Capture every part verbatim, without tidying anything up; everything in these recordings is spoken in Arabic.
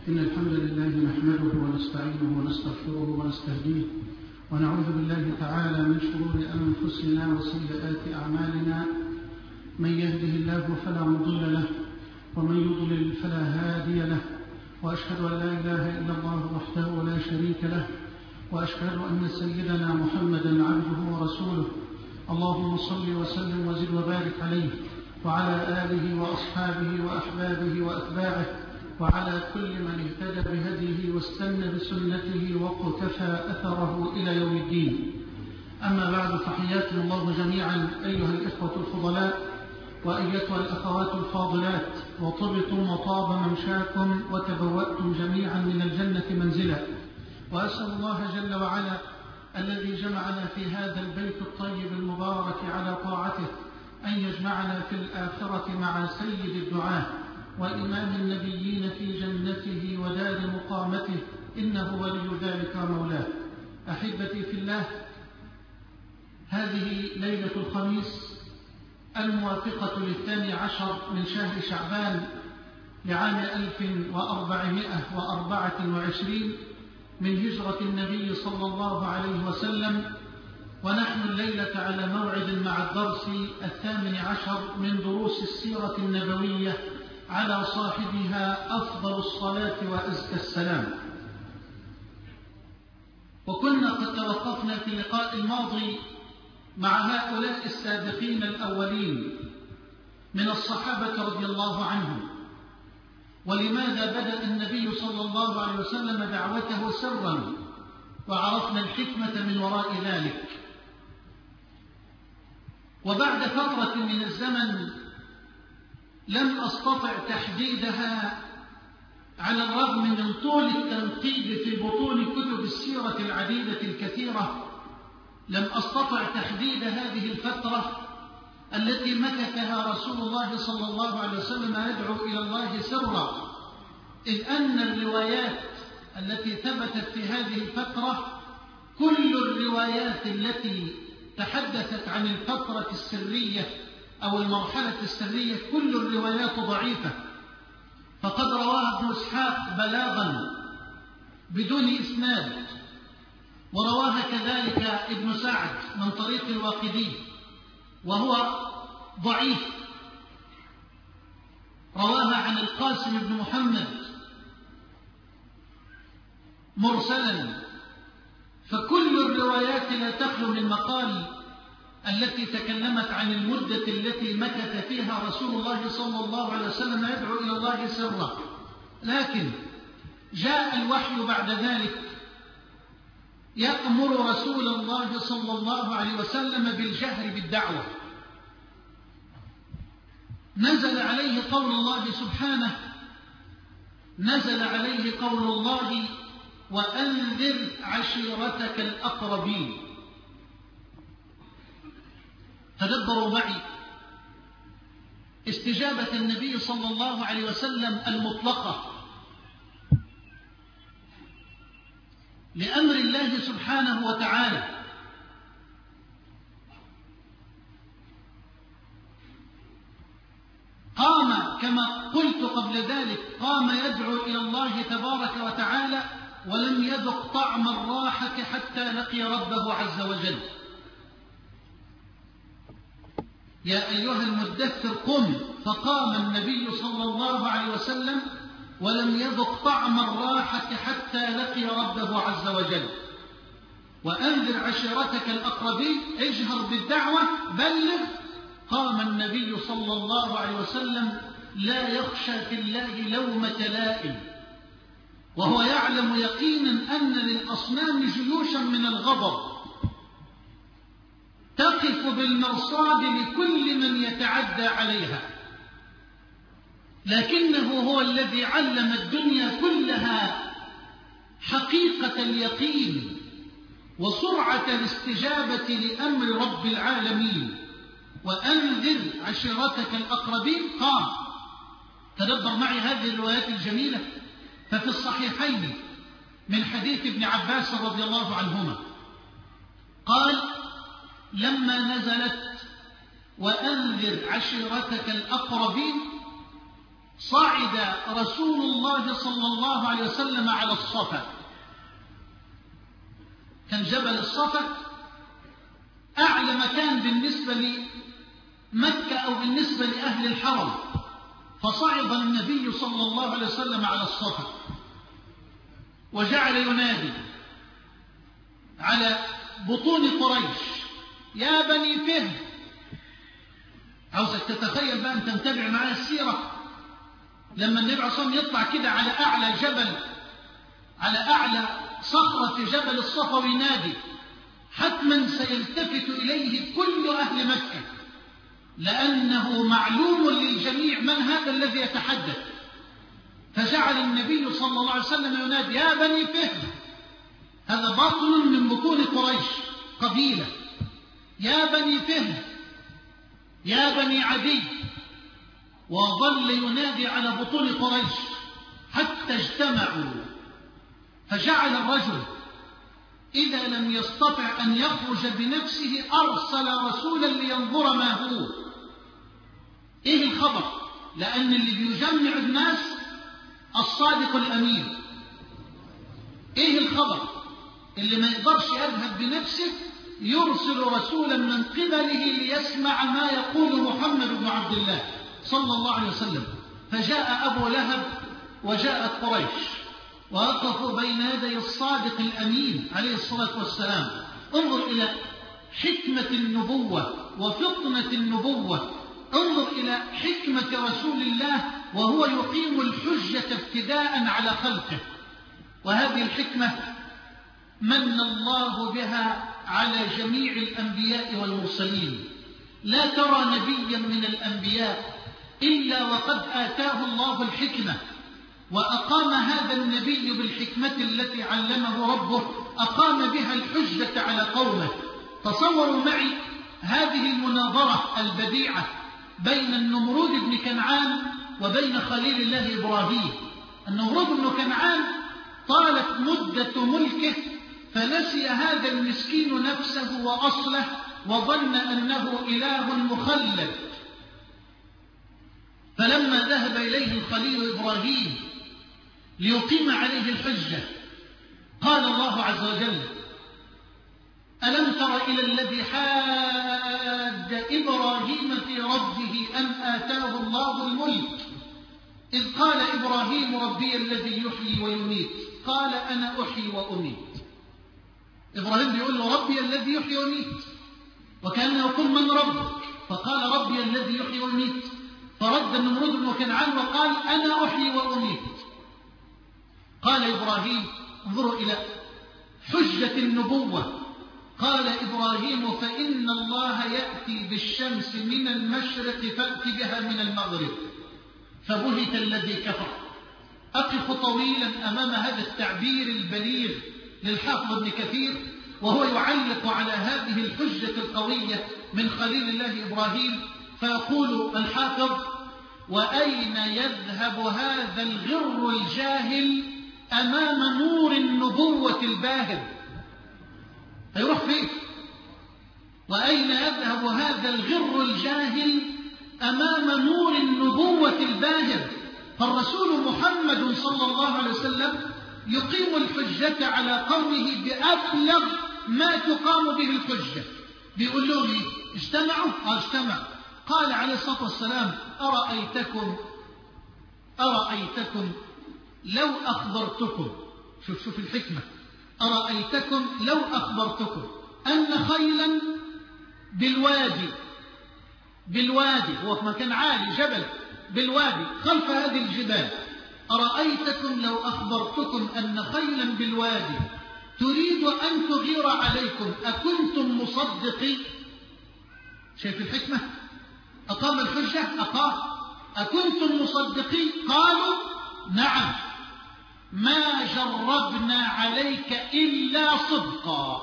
إن الحمد لله نحمده ونستعينه ونستغفره ونستهديه ونعوذ بالله تعالى من شرور أنفسنا وسيئات أعمالنا. من يهده الله فلا مضل له ومن يضلل فلا هادي له، وأشهد أن لا إله إلا الله وحده لا شريك له، وأشهد أن سيدنا محمدا عبده ورسوله. اللهم صل وسلم وزد وبارك عليه وعلى آله وأصحابه وأحبابه وأتباعه وعلى كل من اهتدى بهديه واستنى بسنته واقتفى أثره إلى يوم الدين. أما بعد، فحياكم الله جميعا أيها الإخوة الفضلاء وأيتها الأخوات الفاضلات، وطبتم وطاب ممشاكم وتبوأتم جميعا من الجنة منزلا. وأسأل الله جل وعلا الذي جمعنا في هذا البيت الطيب المبارك على طاعته أن يجمعنا في الآخرة مع سيد الدعاة وإمام النبيين في جنته ودار مقامته، إنه ولي ذلك مولاه. أحبتي في الله، هذه ليلة الخميس الموافقة للثاني عشر من شهر شعبان لعام ألف وأربعمائة وأربعة وعشرين من هجرة النبي صلى الله عليه وسلم، ونحن الليلة على موعد مع الدرس الثامن عشر من دروس السيرة النبوية على صاحبها أفضل الصلاة وأزكى السلام. وكنا قد توقفنا في اللقاء الماضي مع هؤلاء السابقين الأولين من الصحابة رضي الله عنهم، ولماذا بدأ النبي صلى الله عليه وسلم دعوته سرا، وعرفنا الحكمة من وراء ذلك. وبعد فترة من الزمن لم أستطع تحديدها على الرغم من طول التنقيب في بطون كتب السيرة العديدة الكثيرة. لم أستطع تحديد هذه الفترة التي مكثها رسول الله صلى الله عليه وسلم يدعو إلى الله سرا، إذ أن الروايات التي ثبتت في هذه الفترة كل الروايات التي تحدثت عن الفترة السرية أو المرحلة السرية كل الروايات ضعيفة، فقد رواها ابن إسحاق بلاغا بدون إسناد، ورواها كذلك ابن سعد من طريق الواقدي وهو ضعيف، رواها عن القاسم بن محمد مرسلا. فكل الروايات لا تخلو من مقال التي تكلمت عن المدة التي مكث فيها رسول الله صلى الله عليه وسلم يدعو إلى الله سرا. لكن جاء الوحي بعد ذلك يأمر رسول الله صلى الله عليه وسلم بالجهر بالدعوة. نزل عليه قول الله سبحانه نزل عليه قول الله وأنذر عشيرتك الأقربين. تدبروا معي استجابة النبي صلى الله عليه وسلم المطلقة لأمر الله سبحانه وتعالى. قام كما قلت قبل ذلك قام يدعو إلى الله تبارك وتعالى ولم يذق طعم الراحة حتى لقي ربه عز وجل. يا أيها المدثر قم، فقام النبي صلى الله عليه وسلم ولم يذق طعم الراحة حتى لقي ربه عز وجل. وأنذر عشيرتك الأقربين، اجهر بالدعوة، بلغ. قام النبي صلى الله عليه وسلم لا يخشى في الله لومة لائم، وهو يعلم يقينا أن للأصنام جيوشا من الغضب تقف بالمرصاد لكل من يتعدى عليها، لكنه هو الذي علم الدنيا كلها حقيقة اليقين وسرعة الاستجابة لأمر رب العالمين. وأنذر عشيرتك الأقربين. قام. تدبر معي هذه الروايات الجميلة. ففي الصحيحين من حديث ابن عباس رضي الله عنهما قال لما نزلت وأنذر عشيرتك الأقربين صعد رسول الله صلى الله عليه وسلم على الصفا. كان جبل الصفا أعلى مكان بالنسبة لمكة أو بالنسبة لأهل الحرم، فصعد النبي صلى الله عليه وسلم على الصفا وجعل ينادي على بطون قريش: يا بني فهد. عاوزك تتخيل بقى، أنت متابع معايا السيرة، لما النبي عليه الصلاة والسلام يطلع كده على أعلى جبل، على أعلى صخرة في جبل الصفا وينادي، حتما سيلتفت إليه كل أهل مكة، لأنه معلوم للجميع من هذا الذي يتحدث. فجعل النبي صلى الله عليه وسلم ينادي: يا بني فهد. هذا بطن من بطون قريش، قبيلة. يا بني فهد، يا بني عدي. وظل ينادي على بطون قريش حتى اجتمعوا. فجعل الرجل إذا لم يستطع أن يخرج بنفسه أرسل رسولا لينظر ما هو، إيه الخبر، لأن اللي بيجمع الناس الصادق الأمين. إيه الخبر اللي ما يقدرش يذهب بنفسه يرسل رسولا من قبله ليسمع ما يقول محمد بن عبد الله صلى الله عليه وسلم. فجاء أبو لهب وجاءت قريش ووقفوا بين يدي الصادق الأمين عليه الصلاة والسلام. انظر إلى حكمة النبوة وفطنة النبوة، انظر إلى حكمة رسول الله وهو يقيم الحجة ابتداء على خلقه. وهذه الحكمة من الله بها على جميع الأنبياء والمرسلين. لا ترى نبيا من الأنبياء إلا وقد آتاه الله الحكمة، وأقام هذا النبي بالحكمة التي علمه ربه، أقام بها الحجة على قومه. تصوروا معي هذه المناظرة البديعة بين النمرود بن كنعان وبين خليل الله إبراهيم. النمرود بن كنعان طالت مدة ملكه فنسي هذا المسكين نفسه وأصله وظن أنه إله مخلد، فلما ذهب إليه الخليل إبراهيم ليقيم عليه الحجة قال الله عز وجل: ألم تر إلى الذي حاج إبراهيم في ربه أن آتاه الله الملك إذ قال إبراهيم ربي الذي يحيي ويميت قال أنا أحيي وأميت. إبراهيم بيقول له ربي الذي يحيي ويميت، وكان يقول من ربك؟ فقال ربي الذي يحيي ويميت. فرد النمرود بن كنعان وقال أنا أحيي وأميت. قال إبراهيم، انظروا إلى حجة النبوة، قال إبراهيم فإن الله يأتي بالشمس من المشرق فأتي بها من المغرب. فبهت الذي كفر. أقف طويلا أمام هذا التعبير البليغ للحافظ ابن كثير وهو يعلق على هذه الحجة القوية من خليل الله إبراهيم، فيقول الحافظ: وأين يذهب هذا الغر الجاهل أمام نور النبوة الباهر؟ هيروح فين؟ وأين يذهب هذا الغر الجاهل أمام نور النبوة الباهر؟ فالرسول محمد صلى الله عليه وسلم يقيم الحجة على قومه بأبلغ ما تقام به الحجة. بيقول لهم إيه؟ اجتمعوا؟ قال اجتمعوا. قال عليه الصلاة والسلام: أرأيتكم أرأيتكم لو أخبرتكم، شوف شوف الحكمة، أرأيتكم لو أخبرتكم أن خيلا بالوادي بالوادي هو في مكان عالي جبل بالوادي خلف هذه الجبال، أرأيتكم لو أخبرتكم أن خيلا بالوادي تريد أن تغير عليكم أكنتم مصدقين؟ شايف الحكمة؟ أقام الحجة، أقام. أكنتم مصدقين؟ قالوا نعم، ما جربنا عليك إلا صدقا.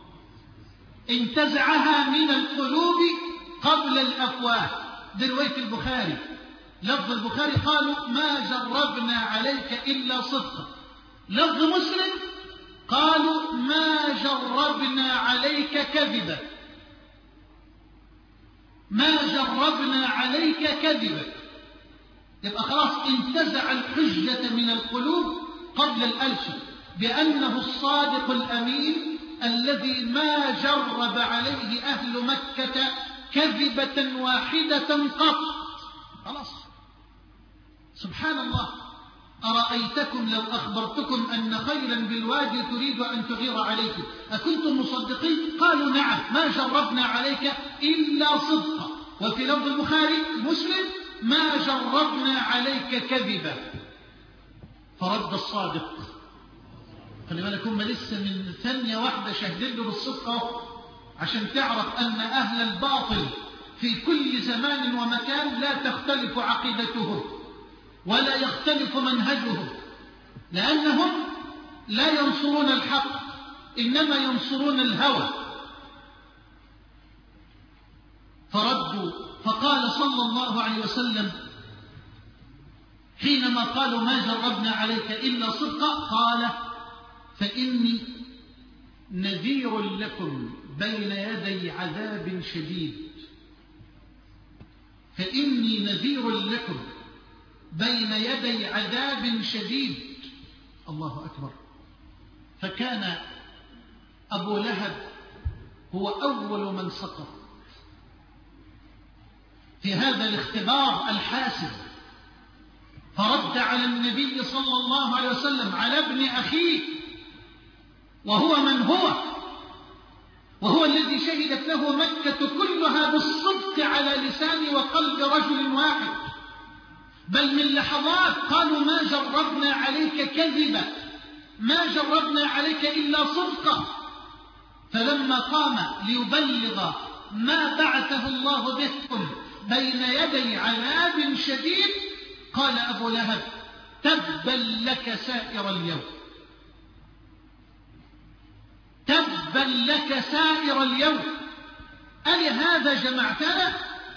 انتزعها من القلوب قبل الأفواه. ده رواية البخاري، لفظ البخاري قالوا ما جربنا عليك إلا صدقا. لفظ مسلم قالوا ما جربنا عليك كذبا، ما جربنا عليك كذبا. يبقى خلاص انتزع الحجة من القلوب قبل الألسن بأنه الصادق الأمين الذي ما جرب عليه أهل مكة كذبة واحدة قط. خلاص. سبحان الله. أرأيتكم لو أخبرتكم أن خيلا بالوادي تريد أن تغير عليكم أكنتم مصدقين؟ قالوا نعم، ما جربنا عليك إلا صدقا. وفي لفظ البخاري مسلم ما جربنا عليك كذبا. فرد الصادق. خلي بالك هم لسه من ثانية واحدة شهدين له بالصدق عشان تعرف أن أهل الباطل في كل زمان ومكان لا تختلف عقيدتهم ولا يختلف منهجهم، لأنهم لا ينصرون الحق إنما ينصرون الهوى. فردوا. فقال صلى الله عليه وسلم حينما قالوا ما جربنا عليك إلا صدقا قال فإني نذير لكم بين يدي عذاب شديد. فإني نذير لكم بين يدي عذاب شديد. الله أكبر. فكان أبو لهب هو أول من سقط في هذا الاختبار الحاسم، فرد على النبي صلى الله عليه وسلم على ابن أخيه وهو من هو، وهو الذي شهدت له مكة كلها بالصدق على لسان وقلب رجل واحد، بل من لحظات قالوا ما جربنا عليك كذبا، ما جربنا عليك إلا صدقا. فلما قام ليبلغ ما بعثه الله بكم بين يدي عذاب شديد قال أبو لهب تبا لك سائر اليوم، تبا لك سائر اليوم، ألهذا جمعتنا؟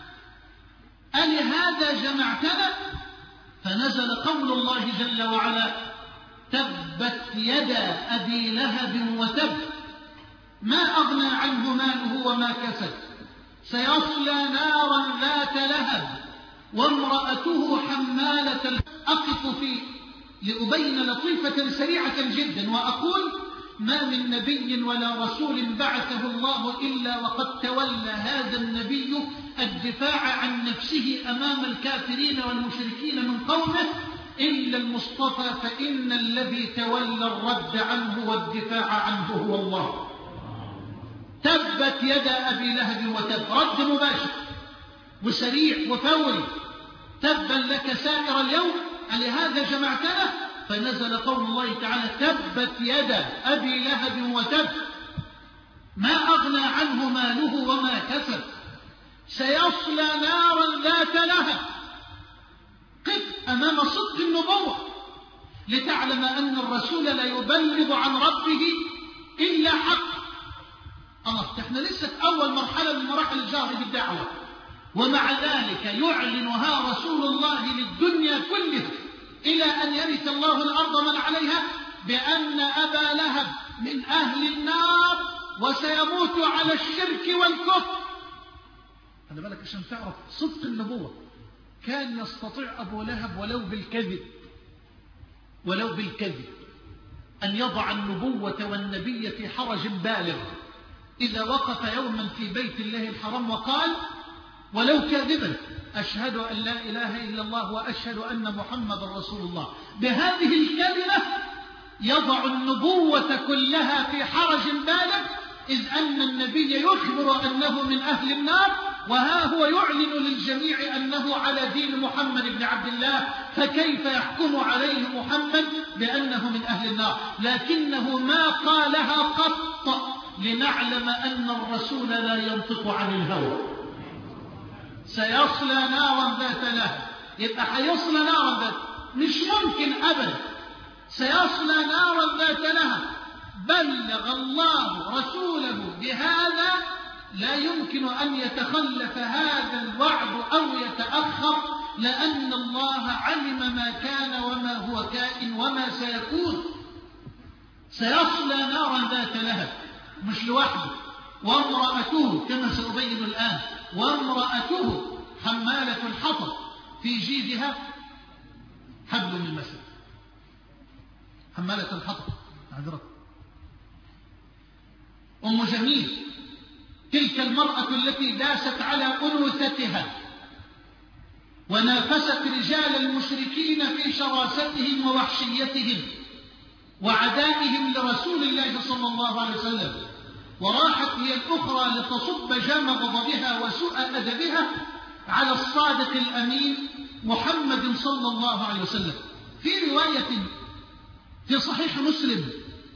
ألهذا جمعتنا؟ فنزل قول الله جل وعلا تبت يدا أبي لهب وتب ما أغنى عنه ماله وما كسب سيصلى نارا ذات لهب وامرأته حمالة. أقف في لأبين لطيفة سريعة جدا وأقول ما من نبي ولا رسول بعثه الله إلا وقد تولى هذا النبي الدفاع عن نفسه أمام الكافرين والمشركين من قومه إلا المصطفى، فإن الذي تولى الرد عنه والدفاع عنه هو الله. تبت يدا أبي لهب وتب، رد مباشر وسريع وفوري. تبا لك سائر اليوم ألهذا جمعتنا؟ فنزل قول الله تعالى تبت يدا أبي لهب وتب ما أغنى عنه ماله وما كسب سيصلى نارا ذات لهب. قف أمام صدق النبوة لتعلم أن الرسول لا يبلغ عن ربه إلا حق. الله، احنا لسه في أول مرحلة من مراحل الجهر بالدعوة، ومع ذلك يعلنها رسول الله للدنيا كلها إلى أن يرث الله الأرض من عليها بأن أبا لهب من أهل النار وسيموت على الشرك والكفر. خلي بالك عشان تعرف صدق النبوة. كان يستطيع أبو لهب ولو بالكذب ولو بالكذب أن يضع النبوة والنبي في حرج بالغ إذا وقف يوما في بيت الله الحرام وقال ولو كاذبا أشهد أن لا إله إلا الله وأشهد أن محمد رسول الله. بهذه الكلمة يضع النبوة كلها في حرج بالغ، إذ أن النبي يخبر أنه من أهل النار، وها هو يعلن للجميع أنه على دين محمد بن عبد الله، فكيف يحكم عليه محمد بأنه من أهل النار؟ لكنه ما قالها قط لنعلم أن الرسول لا ينطق عن الهوى. سيصلى نارا ذات لهب، يبقى حيصلى نارا ذات، مش ممكن أبدا. سيصلى نارا ذات لهب، بلغ الله رسوله بهذا، لا يمكن أن يتخلف هذا الوعد أو يتأخر، لأن الله علم ما كان وما هو كائن وما سيكون. سيصلى نارا ذات لهب، مش لوحده، وامرأته كما سأبين الآن، وامرأته حمالة الحطب في جيدها حبل من مسد. حمالة الحطب عذرت. أم جميل تلك المرأة التي داست على أنوثتها ونافست رجال المشركين في شراستهم ووحشيتهم وعدائهم لرسول الله صلى الله عليه وسلم، وراحت هي الأخرى لتصب جام غضبها وسوء أدبها على الصادق الأمين محمد صلى الله عليه وسلم. في رواية في صحيح مسلم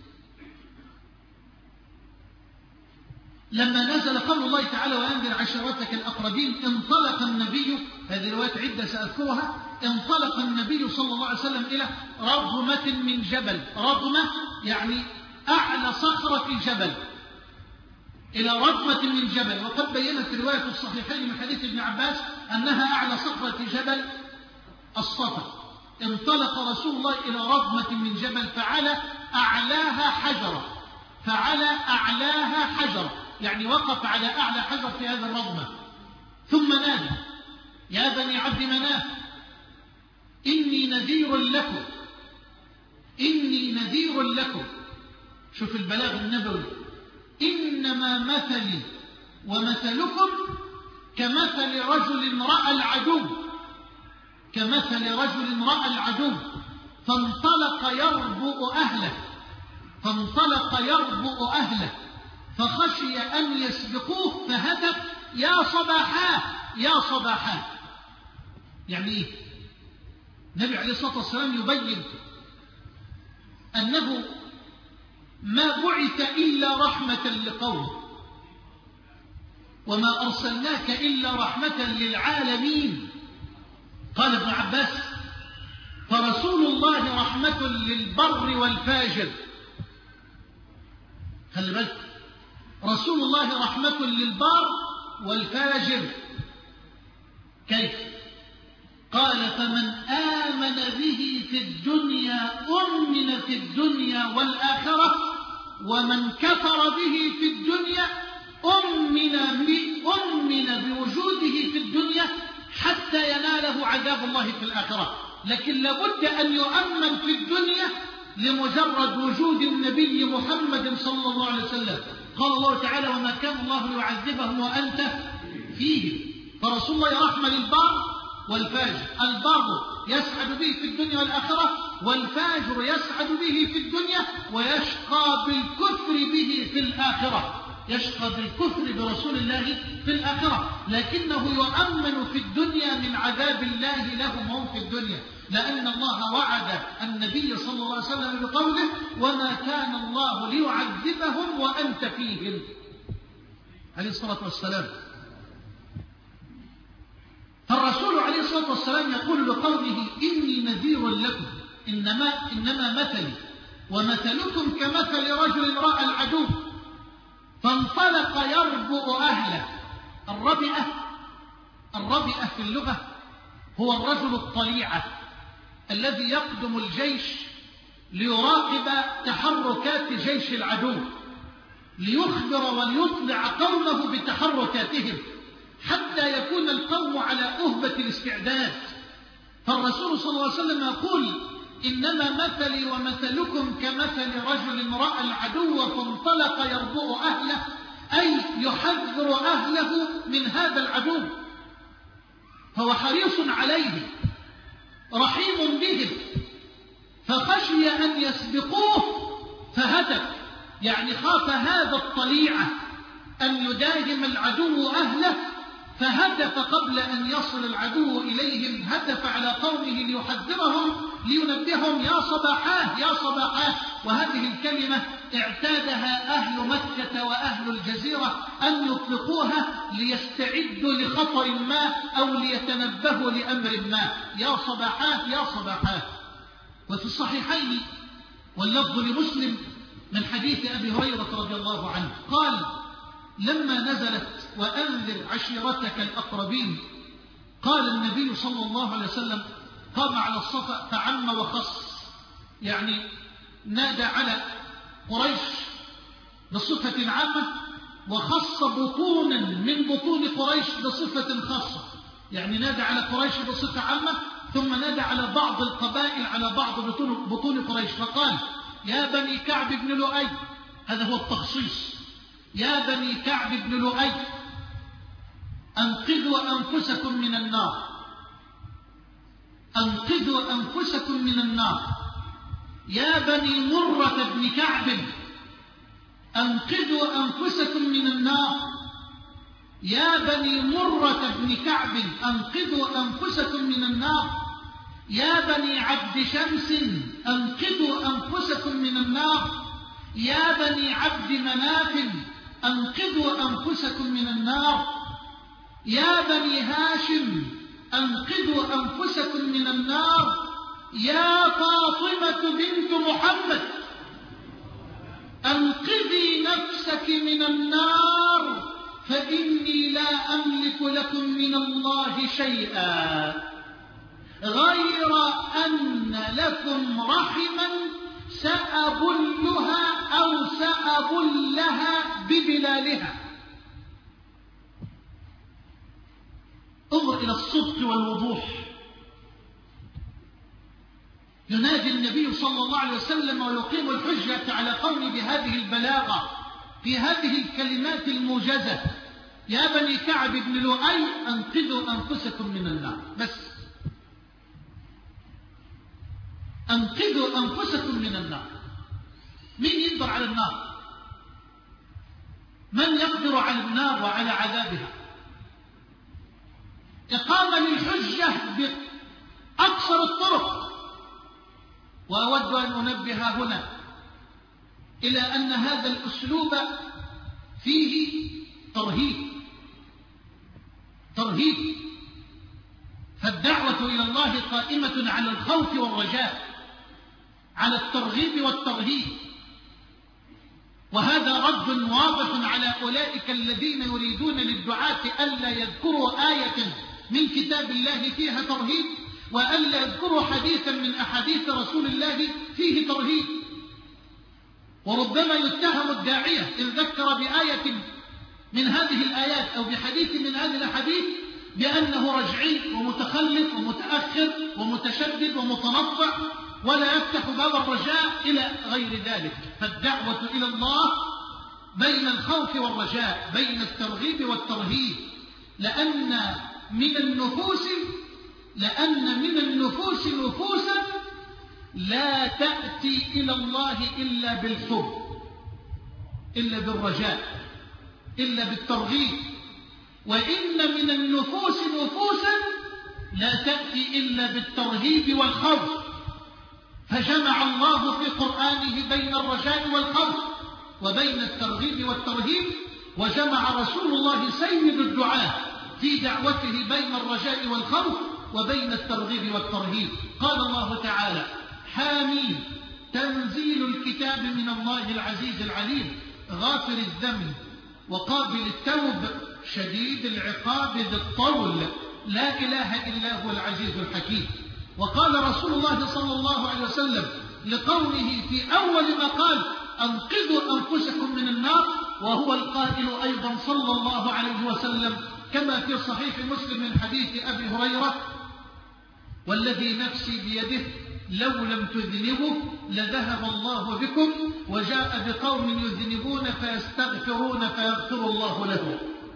لما نزل قول الله تعالى وأنذر عشيرتك الأقربين انطلق النبي، هذه رواية عدة سأذكرها، انطلق النبي صلى الله عليه وسلم إلى رغمة من جبل. رغمة يعني أعلى صخرة جبل، إلى رغمة من جبل. وقد بينت رواية الصحيحين من حديث ابن عباس أنها أعلى صخرة جبل الصفا. انطلق رسول الله إلى رغمة من جبل فعلى أعلاها حجرة، فعلى أعلاها حجرة يعني وقف على أعلى حجر في هذا الرغمة، ثم نادى يا بني عبد مناف إني نذير لكم، إني نذير لكم. شوف البلاغ النبوي، إنما مثلي ومثلكم كمثل رجل رأى العدو، كمثل رجل رأى العدو فانطلق يربؤ أهله، فانطلق يربؤ أهله فخشي أن يسبقوه فهدف يا صباحاه يا صباحاه. يعني إيه؟ النبي عليه الصلاة والسلام يبين أنه ما بعث إلا رحمة لقومه وما أرسلناك إلا رحمة للعالمين. قال ابن عباس فرسول الله رحمة للبر والفاجر. خلي بالك، رسول الله رحمة للبر والفاجر. كيف؟ قال فمن آمن به في الدنيا أمن في الدنيا والآخرة، ومن كفر به في الدنيا أمن أمن بوجوده في الدنيا حتى يناله عذاب الله في الآخرة. لكن لابد أن يؤمن في الدنيا لمجرد وجود النبي محمد صلى الله عليه وسلم. قال الله تعالى وما كان الله يعذبهم وأنت فيهم. فرسول الله رحمة للبر والفاجر. البر يسعد به في الدنيا والآخرة، والفاجر يسعد به في الدنيا ويشقى بالكفر به في الآخرة، يشقى بالكفر برسول الله في الآخرة. لكنه يؤمن في الدنيا من عذاب الله لهم هم في الدنيا، لأن الله وعد النبي صلى الله عليه وسلم بقوله وما كان الله ليعذبهم وأنت فيهم عليه الصلاة والسلام. فالرسول عليه الصلاة والسلام يقول لقومه إني نذير لكم، إنما, إنما مثلي ومثلكم كمثل رجل رأى العدو فانطلق يربؤ أهله. الربئة الربئة في اللغة هو الرجل الطليعة الذي يقدم الجيش ليراقب تحركات جيش العدو، ليخبر وليطلع قومه بتحركاتهم حتى يكون القوم على أهبة الاستعداد. فالرسول صلى الله عليه وسلم يقول إنما مثلي ومثلكم كمثل رجل رأى العدو فانطلق يربؤ أهله، أي يحذر أهله من هذا العدو، فهو حريص عليهم رحيم بهم، فخشي أن يسبقوه فهدف، يعني خاف هذا الطليعة أن يداهم العدو أهله فهدف قبل أن يصل العدو إليهم، هدف على قومه ليحذرهم لينبههم يا صباحاه يا صباحاه. وهذه الكلمة اعتادها أهل مكة وأهل الجزيرة أن يطلقوها ليستعدوا لخطر ما أو ليتنبهوا لأمر ما، يا صباحاه يا صباحاه. وفي الصحيحين واللفظ لمسلم من حديث أبي هريرة رضي الله عنه قال لما نزلت وأنذر عشيرتك الأقربين قال النبي صلى الله عليه وسلم قام على الصفا فعم وخص، يعني نادى على قريش بصفة عامة وخص بطونا من بطون قريش بصفة خاصة، يعني نادى على قريش بصفة عامة ثم نادى على بعض القبائل، على بعض بطون, بطون قريش، فقال: يا بني كعب بن لؤي، هذا هو التخصيص، يا بني كعب بن لؤي أنقذوا أنفسكم من النار، أنقذوا أنفسكم من النار. يا بني مرة بن كعب أنقذوا أنفسكم من النار. يا بني مرة بن كعب أنقذوا أنفسكم من النار. يا بني عبد شمس أنقذوا أنفسكم من النار. يا بني عبد مناف أنقذوا أنفسكم من النار. يا بني هاشم أنقذوا أنفسكم من النار. يا فاطمة بنت محمد أنقذي نفسك من النار، فإني لا أملك لكم من الله شيئا غير أن لكم رحما سأبلها أو سأبلها ببلالها. انظر إلى الصدق والوضوح. ينادي النبي صلى الله عليه وسلم ويقيم الحجة على قومه بهذه البلاغة في هذه الكلمات الموجزة: يا بني كعب بن لؤي أنقذوا أنفسكم من النار. بس أنقذوا أنفسكم من النار. مين يقدر على النار؟ من يقدر على النار وعلى عذابها؟ إقامة للحجة بأقصر الطرق. وأود أن أنبه هنا إلى أن هذا الأسلوب فيه ترهيب ترهيب فالدعوة إلى الله قائمة على الخوف والرجاء، على الترغيب والترهيب، وهذا رد واضح على أولئك الذين يريدون للدعاة ألا يذكروا آية من كتاب الله فيها ترهيب، وألا يذكروا حديثا من أحاديث رسول الله فيه ترهيب. وربما يتهم الداعية إن ذكر بآية من هذه الآيات أو بحديث من هذه الأحاديث بأنه رجعي ومتخلف ومتأخر ومتشدد ومتنطع، ولا يفتح باب الرجاء إلى غير ذلك. فالدعوة إلى الله بين الخوف والرجاء، بين الترغيب والترهيب، لأن من النفوس لأن من النفوس نفوسا لا تأتي إلى الله إلا بالحب، إلا بالرجاء، إلا بالترغيب. وإن من النفوس نفوسا لا تأتي إلا بالترهيب والخوف. فجمع الله في قرآنه بين الرجاء والخوف وبين الترغيب والترهيب، وجمع رسول الله سيد الدعاة في دعوته بين الرجاء والخوف وبين الترغيب والترهيب. قال الله تعالى: حامين تنزيل الكتاب من الله العزيز العليم غافر الذنب وقابل التوب شديد العقاب ذي الطول لا إله إلا هو العزيز الحكيم. وقال رسول الله صلى الله عليه وسلم لقومه في أول ما قال: أنقذوا أنفسكم من النار، وهو القائل أيضا صلى الله عليه وسلم كما في صحيح مسلم من حديث أبي هريرة: والذي نفسي بيده لو لم تذنبوا لذهب الله بكم وجاء بقوم يذنبون فيستغفرون فيغفر الله لهم.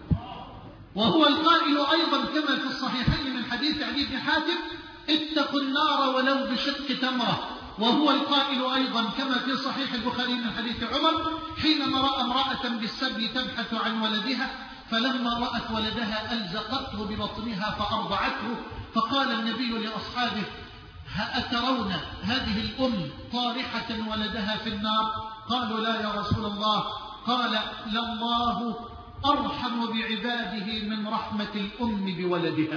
وهو القائل أيضا كما في الصحيحين من حديث علي بن حاتم: اتقوا النار ولو بشق تمرة. وهو القائل أيضا كما في صحيح البخاري من حديث عمر حينما رأى امرأة بالسبي تبحث عن ولدها، فلما رأت ولدها ألزقته ببطنها فأرضعته، فقال النبي لأصحابه: أترون هذه الأم طارحة ولدها في النار؟ قالوا: لا يا رسول الله. قال: لله أرحم بعباده من رحمة الأم بولدها.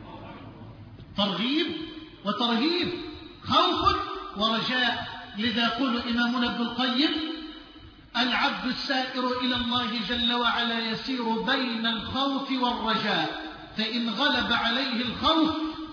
ترغيب وترهيب، خوف ورجاء. لذا يقول إمامنا ابن القيم: العبد السائر إلى الله جل وعلا يسير بين الخوف والرجاء، فإن غلب عليه الخوف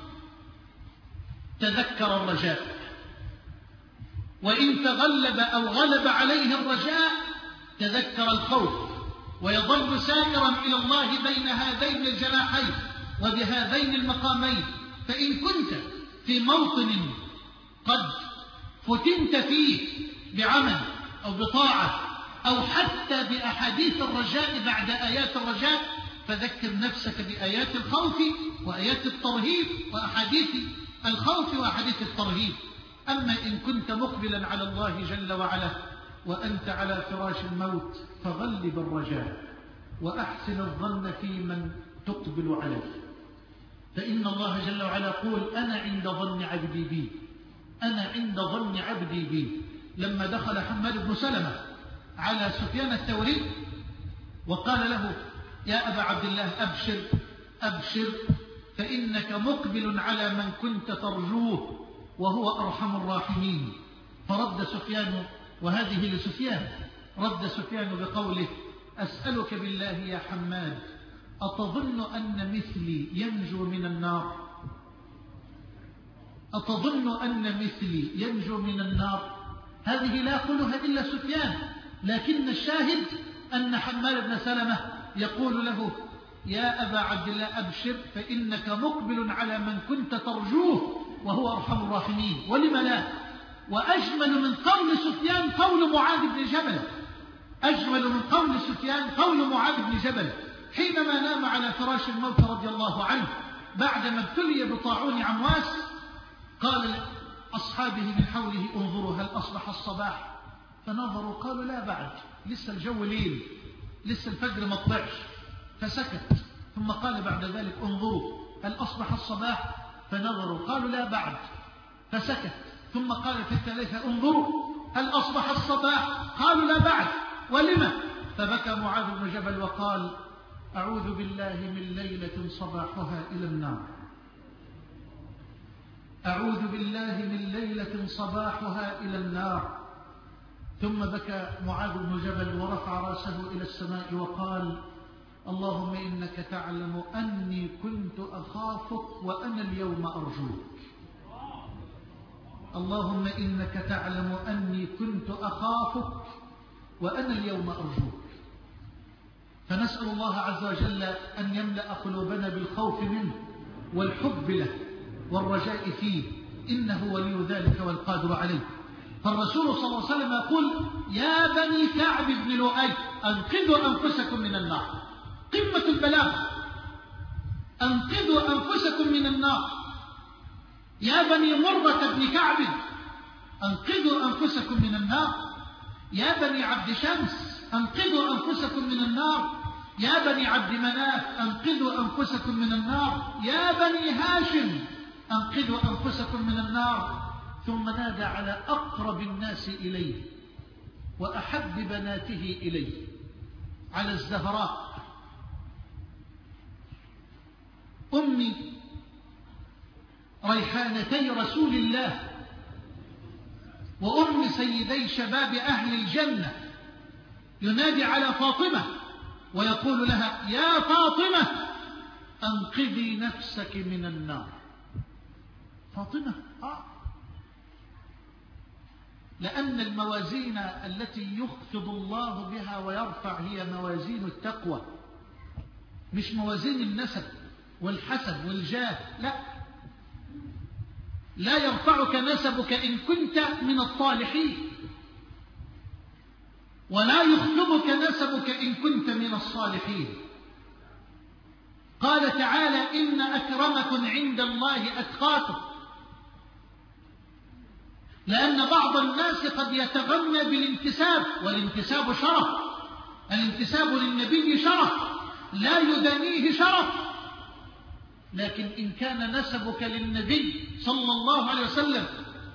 تذكر الرجاء، وإن تغلب أو غلب عليه الرجاء تذكر الخوف، ويظل سائرا إلى الله بين هذين الجناحين وبهذين المقامين. فإن كنت في موطن قد فتنت فيه بعمل أو بطاعة أو حتى بأحاديث الرجاء بعد آيات الرجاء، فذكر نفسك بآيات الخوف وآيات الترهيب وأحاديث الخوف وأحاديث الترهيب. أما إن كنت مقبلا على الله جل وعلا وأنت على فراش الموت فغلب الرجاء وأحسن الظن في من تقبل عليه، فإن الله جل وعلا يقول أنا عند ظن عبدي بي، أنا عند ظن عبدي بي. لما دخل حماد بن سلمة على سفيان الثوري وقال له يا أبا عبد الله أبشر أبشر فإنك مقبل على من كنت ترجوه وهو أرحم الراحمين، فرد سفيان، وهذه لسفيان، رد سفيان بقوله أسألك بالله يا حماد أتظن أن مثلي ينجو من النار؟ أتظن أن مثلي ينجو من النار؟ هذه لا يقولها إلا سفيان، لكن الشاهد أن حماد بن سلمة يقول له يا أبا عبد الله أبشر فإنك مقبل على من كنت ترجوه وهو أرحم الراحمين. ولم لا؟ وأجمل من قول سفيان قول معاذ بن جبل، أجمل من قول سفيان قول معاذ بن جبل حينما نام على فراش الموت رضي الله عنه بعدما ابتلي بطاعون عمواس، قال أصحابه من حوله انظروا هل أصبح الصباح؟ فنظروا قالوا لا بعد، لسه الجو ليل، لسه الفجر ما طلعش، فسكت. ثم قال بعد ذلك انظروا هل أصبح الصباح؟ فنظروا قالوا لا بعد، فسكت. ثم قال في الثالثة انظروا هل أصبح الصباح؟ قالوا لا بعد. ولما؟ فبكى معاذ بن جبل وقال أعوذ بالله من ليلة صباحها إلى النار، أعوذ بالله من ليلة صباحها إلى النار. ثم بكى معاذ بن جبل ورفع رأسه إلى السماء وقال اللهم إنك تعلم أني كنت أخافك وأنا اليوم أرجوك، اللهم إنك تعلم أني كنت أخافك وأنا اليوم أرجوك. فنسأل الله عز وجل أن يملأ قلوبنا بالخوف منه والحب له والرجاء فيه، إنه ولي ذلك والقادر عليه. فالرسول صلى الله عليه وسلم يقول يا بني كعب بن لؤي أنقذوا أنفسكم من النار، قمة البلاغة، أنقذوا أنفسكم من النار. يا بني مرة بن كعب أنقذوا أنفسكم من النار، يا بني عبد شمس أنقذوا أنفسكم من النار، يا بني عبد مناف أنقذوا أنفسكم من النار، يا بني هاشم أنقذوا أنفسكم من النار. ثم نادى على أقرب الناس إليه وأحب بناته إليه، على الزهراء أم ريحانتي رسول الله وأم سيدي شباب أهل الجنة، ينادي على فاطمة ويقول لها يا فاطمة أنقذي نفسك من النار. فاطمة آه. لأن الموازين التي يخفض الله بها ويرفع هي موازين التقوى، مش موازين النسب والحسب والجاه. لا لا يرفعك نسبك إن كنت من الصالحين، ولا يخفضك نسبك إن كنت من الصالحين. قال تعالى إن أكرمكم عند الله أتقاكم، لأن بعض الناس قد يتغنى بالانتساب، والانتساب شرف، الانتساب للنبي شرف لا يدانيه شرف. لكن إن كان نسبك للنبي صلى الله عليه وسلم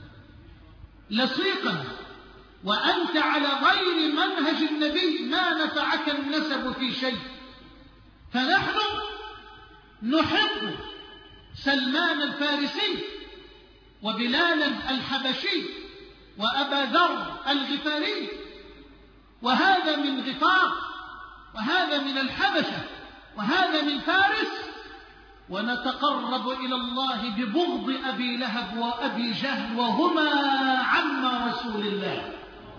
لصيقا وأنت على غير منهج النبي ما نفعك النسب في شيء. فنحن نحب سلمان الفارسي وبلالا الحبشي وأبا ذر الغفاري، وهذا من غفار وهذا من الحبشة وهذا من فارس، ونتقرب إلى الله ببغض أبي لهب وأبي جهل وهما عم رسول الله.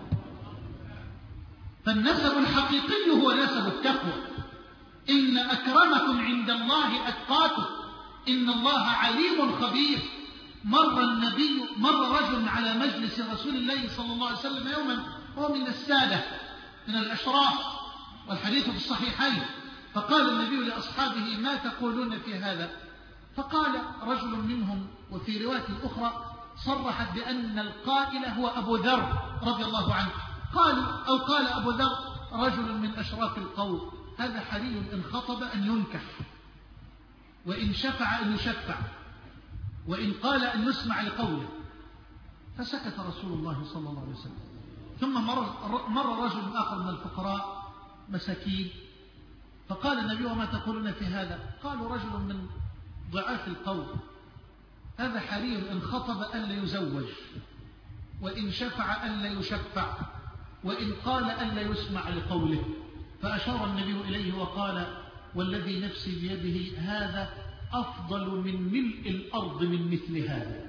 فالنسب الحقيقي هو نسب التقوى. إن أكرمكم عند الله أتقاكم، إن الله عليم خبير. مر النبي مر رجل على مجلس رسول الله صلى الله عليه وسلم يوما، هو من السادة من الأشراف والحديث في الصحيحين، فقال النبي لأصحابه: ما تقولون في هذا؟ فقال رجل منهم، وفي رواية أخرى صرحت بأن القائل هو أبو ذر رضي الله عنه، قالوا أو قال أبو ذر رجل من أشراف القوم: هذا حري إن خطب أن ينكح، وإن شفع أن يشفع، وإن قال أن يسمع لقوله. فسكت رسول الله صلى الله عليه وسلم. ثم مر, مر رجل آخر من الفقراء مساكين، فقال النبي: وما تقولون في هذا؟ قالوا: رجل من ضعاف القوم، هذا حري إن خطب أن لا يزوج، وإن شفع أن لا يشفع، وإن قال أن لا يسمع لقوله. فأشار النبي إليه وقال: والذي نفسي بيده هذا أفضل من ملء الأرض من مثل هذا.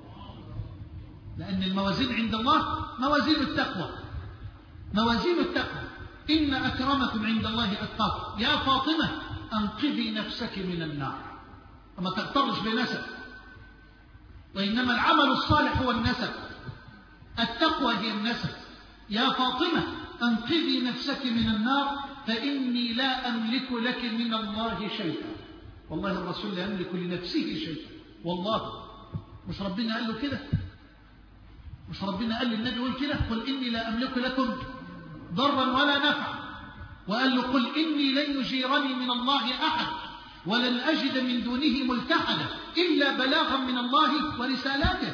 لأن الموازين عند الله موازين التقوى، موازين التقوى. إن أكرمكم عند الله أتقاكم. يا فاطمة أنقذي نفسك من النار، وما تغترش بنسب، وإنما العمل الصالح هو النسب، التقوى هي النسب. يا فاطمة أنقذي نفسك من النار فإني لا أملك لك من الله شيئا. والله الرسول لا يملك لنفسه شيئا، والله. مش ربنا قال له كده؟ مش ربنا قال للنبي قول كده: قل إني لا أملك لكم ضرا ولا نفعا. وقال له: قل إني لن يجيرني من الله أحد ولن أجد من دونه ملتحدا إلا بلاغا من الله ورسالاته.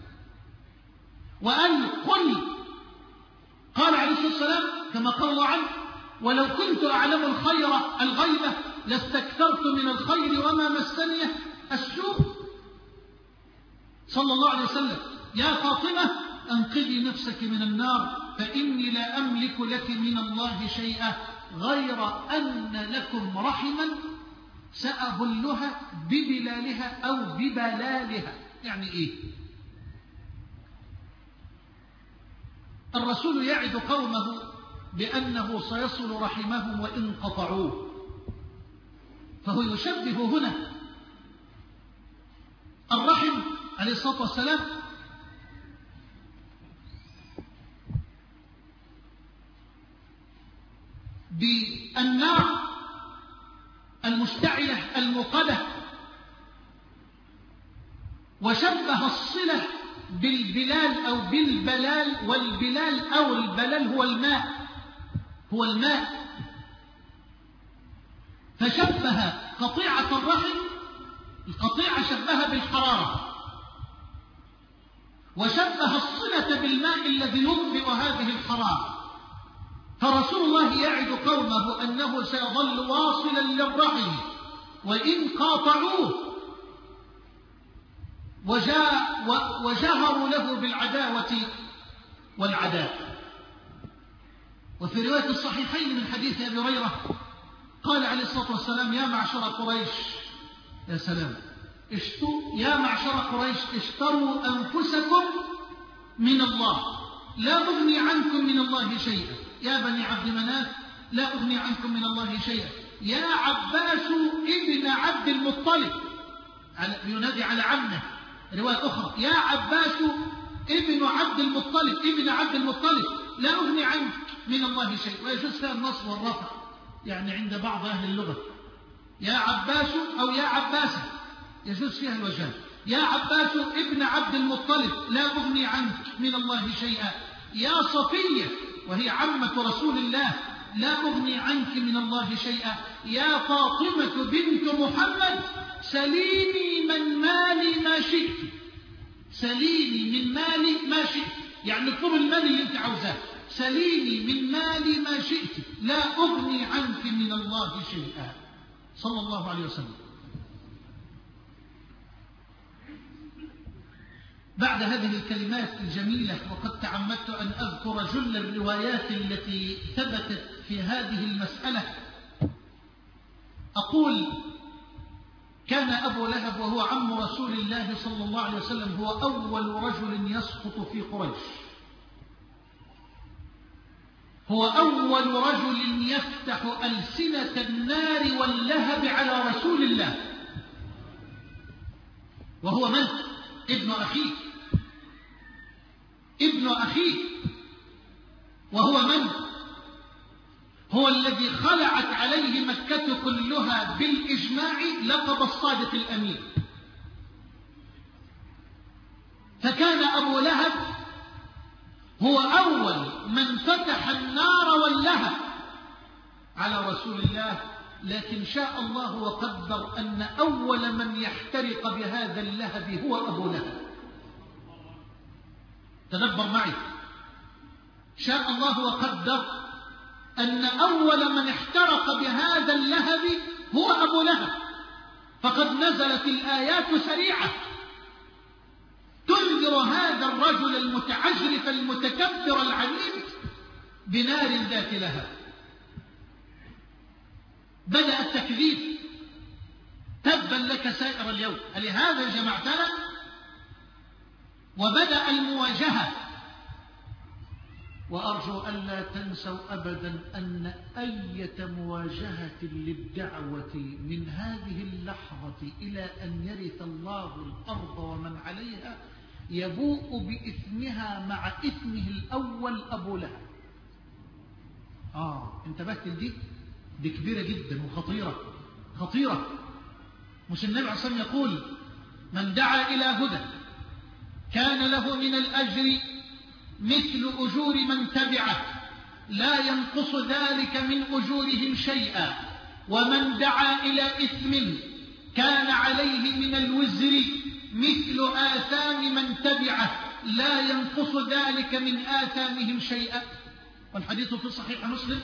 وقال له: قل، قال عليه الصلاة والسلام كما قال الله عنه: ولو كنت أعلم الخير الغيبة لاستكثرت من الخير وما مسني السوء. صلى الله عليه وسلم: يا فاطمة أنقذي نفسك من النار فإني لا أملك لك من الله شيئا غير أن لكم رحما سأبلها ببلالها أو ببلالها. يعني إيه؟ الرسول يعد قومه بأنه سيصل رحمهم وإن قطعوه، فهو يشبه هنا الرحم عليه الصلاة والسلام بالنار المشتعلة الموقدة، وشبه الصلة بالبلال أو بالبلال، والبلال أو البلال هو الماء، هو الماء. فشبه قطيعة الرحم، القطيعة شبهها بالحرارة، وشبه الصلة بالماء الذي يطفئ هذه الحرارة. فرسول الله يعد قومه أنه سيظل واصلا للرحم وإن قاطعوه، وجاهروا له بالعداوة والعداء. وفي رواية الصحيحين من حديث أبي هريرة قال عليه الصلاة والسلام: يا معشر قريش، يا سلام، اشتروا يا معشر قريش اشتروا أنفسكم من الله، لا أغني عنكم من الله شيئا. يا بني عبد مناف لا أغني عنكم من الله شيئا. يا عباس ابن عبد المطلب، ينادي على عمه. رواية أخرى: يا عباس ابن عبد المطلب، ابن عبد المطلب، لا أغني عنك من الله شيء. ويجوز فيها النصب والرفع، يعني عند بعض أهل اللغة يا عباس أو يا عباسة يجوز فيها الوجهان. يا عباس ابن عبد المطلب لا أغني عنك من الله شيئا. يا صفية وهي عمة رسول الله لا أغني عنك من الله شيئا. يا فاطمة بنت محمد سليني من مالي ما شئت، سليني من مالي ما شئت، يعني اطلب المال اللي انت عاوزاه. سليني من مالي ما شئت لا أغني عنك من الله شيئا، صلى الله عليه وسلم. بعد هذه الكلمات الجميلة، وقد تعمدت أن أذكر جل الروايات التي ثبتت في هذه المسألة، أقول: كان أبو لهب وهو عم رسول الله صلى الله عليه وسلم هو أول رجل يسقط في قريش، هو أول رجل يفتح ألسنة النار واللهب على رسول الله. وهو من؟ ابن أخيه ابن أخيه وهو من؟ هو الذي خلعت عليه مكة كلها بالإجماع لقب الصادق الأمين. فكان أبو لهب هو أول من فتح النار واللهب على رسول الله، لكن شاء الله وقدر أن أول من يحترق بهذا اللهب هو أبو لهب. تدبر معي، شاء الله وقدر أن أول من احترق بهذا اللهب هو أبو لهب، فقد نزلت الآيات سريعة تنذر هذا الرجل المتعجرف المتكبر العنيد بنار ذات لهب. بدأ التكذيب: تبا لك سائر اليوم، ألهذا جمعتنا؟ وبدأ المواجهة. وأرجو ألا تنسوا أبدا أن أية مواجهة للدعوة من هذه اللحظة إلى أن يرث الله الأرض ومن عليها يبوء بإثمها مع إثمه الأول أبو لهب. آه انتبهت لدي؟ دي كبيرة جدا وخطيرة خطيرة. مش النبي عليه الصلاة والسلام يقول: من دعا إلى هدى كان له من الأجر مثل أجور من تبعه لا ينقص ذلك من أجورهم شيئا، ومن دعا إلى إثم كان عليه من الوزر مثل آثام من تبعه لا ينقص ذلك من آثامهم شيئا. والحديث في صحيح مسلم.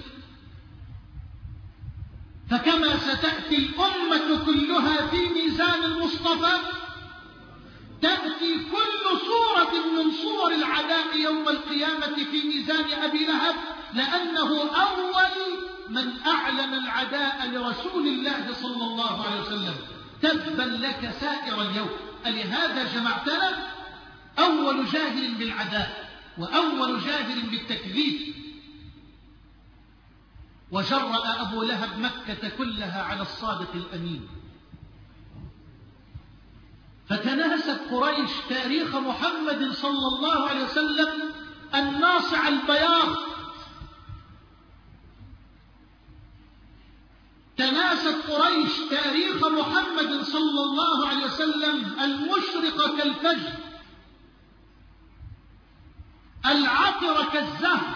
فكما ستأتي الأمة كلها في ميزان المصطفى، تأتي كل صورة من صور العداء يوم القيامة في ميزان أبي لهب، لأنه أول من أعلن العداء لرسول الله صلى الله عليه وسلم. تبا لك سائر اليوم، ألهذا جمعتنا؟ أول جاهل بالعداء وأول جاهل بالتكذيب. وجرأ أبو لهب مكة كلها على الصادق الأمين. فتناست قريش تاريخ محمد صلى الله عليه وسلم الناصع البياض، تناست قريش تاريخ محمد صلى الله عليه وسلم المشرق كالفجر، العطر كالزهر،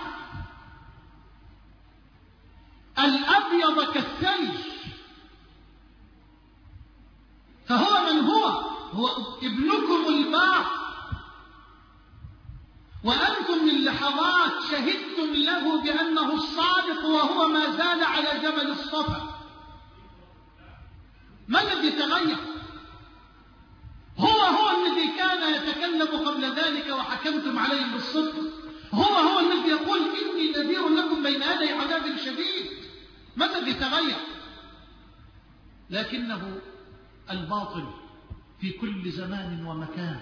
الأبيض كالثلج. فهو من هو؟ هو ابنكم البار، وأنتم من لحظات شهدتم له بأنه الصادق وهو ما زال على جبل الصفا. ما الذي تغير؟ هو هو الذي كان يتكلم قبل ذلك وحكمتم عليه بالصدق، هو هو الذي يقول: إني نذير لكم بين يدي عذاب شديد. ما الذي تغير؟ لكنه الباطل في كل زمان ومكان.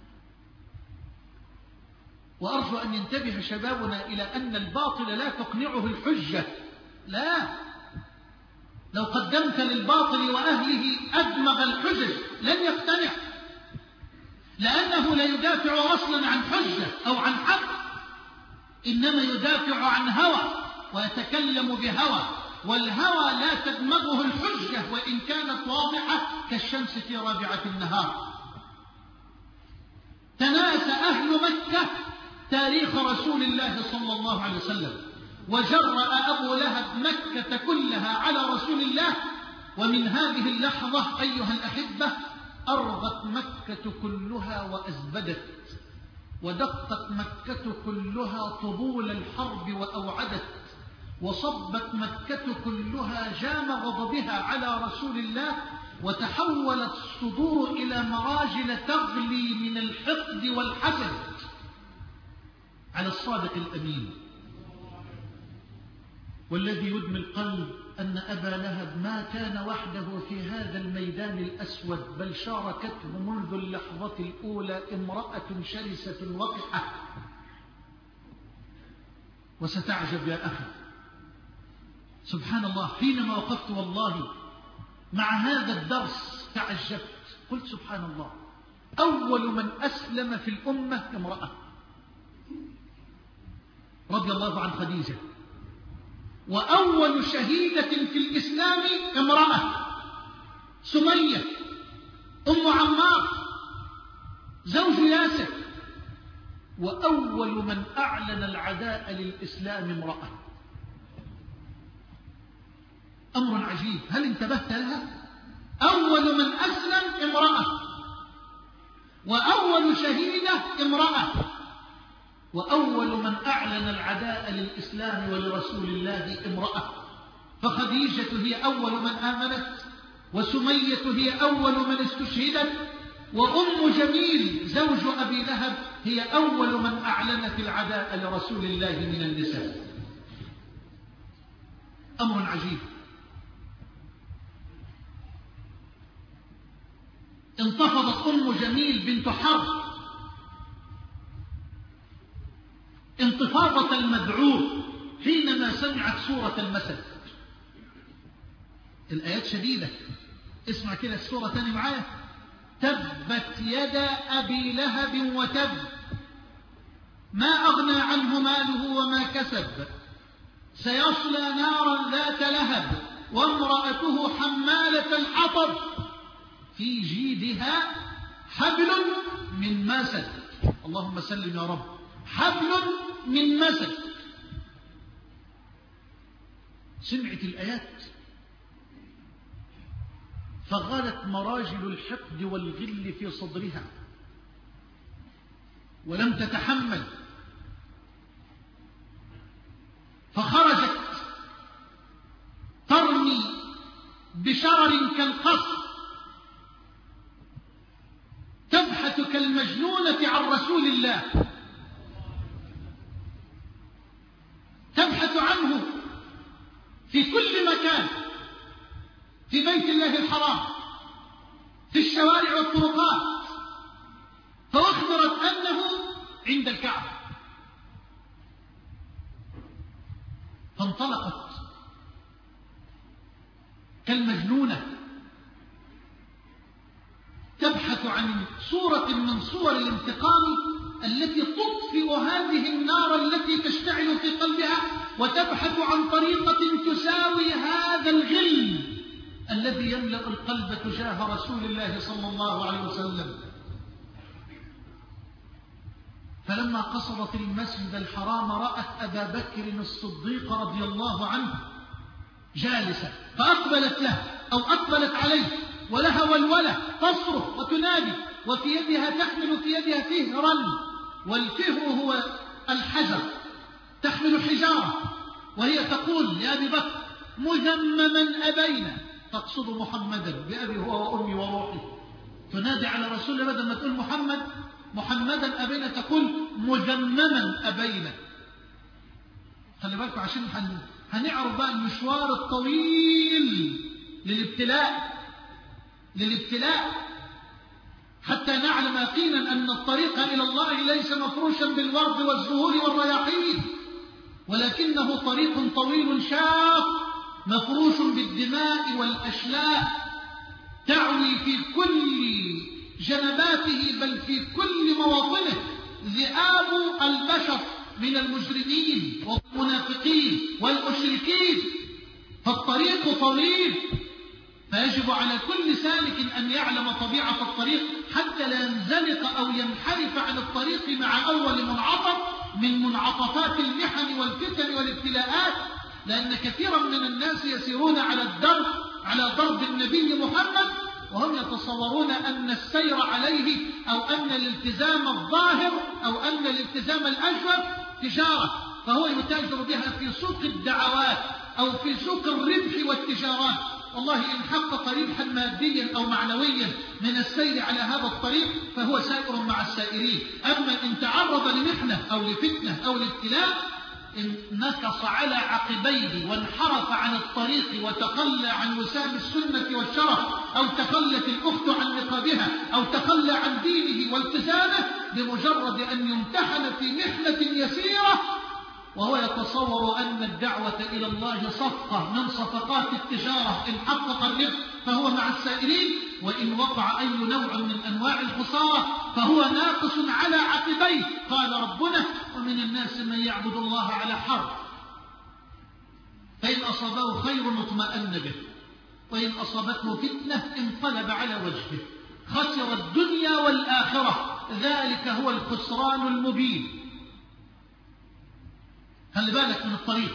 وأرجو أن ينتبه شبابنا إلى أن الباطل لا تقنعه الحجة، لا. لو قدمت للباطل وأهله أدمغ الحجج لن يقتنع، لأنه لا يدافع أصلا عن حجة أو عن حق، إنما يدافع عن هوى ويتكلم بهوى، والهوى لا تدمغه الحجة وإن كانت واضحة كالشمس في رابعة النهار. تناسى أهل مكة تاريخ رسول الله صلى الله عليه وسلم، وجرأ أبو لهب مكة كلها على رسول الله. ومن هذه اللحظة أيها الأحبة أرضت مكة كلها وأزبدت، ودقت مكة كلها طبول الحرب وأوعدت، وصبت مكة كلها جام غضبها على رسول الله، وتحولت الصدور إلى مراجل تغلي من الحقد والحسد على الصادق الأمين. والذي يدمي القلب أن أبا لهب ما كان وحده في هذا الميدان الأسود، بل شاركته منذ اللحظة الأولى امرأة شرسة وقحة. وستعجب يا أخي، سبحان الله، حينما وقفت والله مع هذا الدرس تعجبت، قلت سبحان الله، أول من أسلم في الأمة امرأة رضي الله عن خديجة، وأول شهيدة في الإسلام امرأة سمية أم عمار زوج ياسر، وأول من أعلن العداء للإسلام امرأة. أمر عجيب، هل انتبهت لها؟ أول من أسلم امرأة، وأول شهيدة امرأة، وأول من أعلن العداء للإسلام ولرسول الله امرأة. فخديجة هي أول من آمنت، وسمية هي أول من استشهدت، وأم جميل زوج أبي لهب هي أول من أعلنت العداء لرسول الله من النساء. أمر عجيب. انتفضت أم جميل بنت حرب انتفاضة المذعور حينما سمعت سورة المثل. الآيات شديدة، اسمع كده السورة تاني معايا. تبت يدا أبي لهب وتب ما أغنى عنه ماله وما كسب سيصلى نارا ذات لهب وامرأته حمالة الحطب في جيدها حبل من مسد. اللهم سلم يا رب. حبل من مسد. سمعت الآيات فغلت مراجل الحقد والغل في صدرها ولم تتحمل، فخرجت ترمي بشرر كالقصر تبحث كالمجنونة عن رسول الله، تبحث عنه في كل مكان، في بيت الله الحرام، في الشوارع والطرقات، فأخبرت أنه عند الكعبة. فانطلقت كالمجنونة تبحث عن صورة من صور الانتقام التي تطفئ هذه النار التي تشتعل في قلبها، وتبحث عن طريقة تساوي هذا الغل الذي يملأ القلب تجاه رسول الله صلى الله عليه وسلم. فلما قصدت المسجد الحرام رأت أبا بكر الصديق رضي الله عنه جالسا، فأقبلت له أو أقبلت عليه ولها ولولة تصرخ وتنادي، وفي يدها تحمل في يدها فهرا، والفهر هو الحجر، تحمل حجارة، وهي تقول لأبي بكر مذمما أبينا، تقصد محمدا بأبي هو وأمي وروحي، تنادي على رسول الله بدل ما تقول محمد محمدا أبينا تقول مذمما أبينا. خلي بالكم عشان هنعرف بقى المشوار الطويل للابتلاء للابتلاء حتى نعلم يقينا أن الطريق إلى الله ليس مفروشا بالورد والزهور والرياحين، ولكنه طريق طويل شاق مفروش بالدماء والأشلاء، تعوي في كل جنباته بل في كل مواطنه ذئاب البشر من المجرمين والمنافقين والمشركين. فالطريق طويل، فيجب على كل سالك أن يعلم طبيعة الطريق حتى لا ينزلق أو ينحرف عن الطريق مع أول منعطف من منعطفات المحن والفتن والابتلاءات، لأن كثيرا من الناس يسيرون على الدرب على ضرب النبي محمد وهم يتصورون أن السير عليه أو أن الالتزام الظاهر أو أن الالتزام الأشرف تجارة، فهو يتاجر بها في سوق الدعوات أو في سوق الربح والتجارات. والله إن حقق ربحا ماديا أو معنويا من السير على هذا الطريق فهو سائر مع السائرين. أما إن تعرض لمحنة أو لفتنة أو لابتلاء إن نكص على عقبيه وانحرف عن الطريق وتخلى عن وسام السنة والشرف، أو تخلت الأخت عن نقابها، أو تخلى عن دينه والتزامه بمجرد أن يمتحن في محنة يسيرة وهو يتصور أن الدعوة إلى الله صفقة من صفقات التجارة، إن حقق الربح فهو مع السائرين وإن وقع أي نوع من أنواع الخسارة فهو ناقص على عقبيه. قال ربنا: ومن الناس من يعبد الله على حرف، فإن أصابه خير اطمأن به، وإن أصابته فتنة انقلب على وجهه، خسر الدنيا والآخرة، ذلك هو الخسران المبين. خلي بالك من الطريق.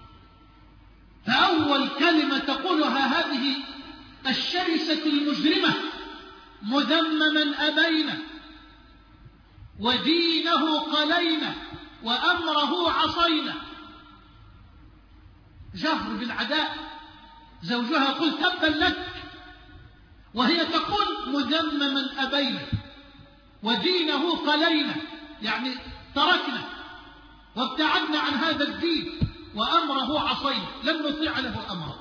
فأول كلمة تقولها هذه الشرسة المجرمة: مذمما أبينا، ودينه قلينا، وأمره عصينا. جهر بالعداء. زوجها قل تبا لك، وهي تقول مذمما أبينا، ودينه قلينا، يعني تركنا وابتعدنا عن هذا الدين، وأمره عصينا، لم نطيع له أمره.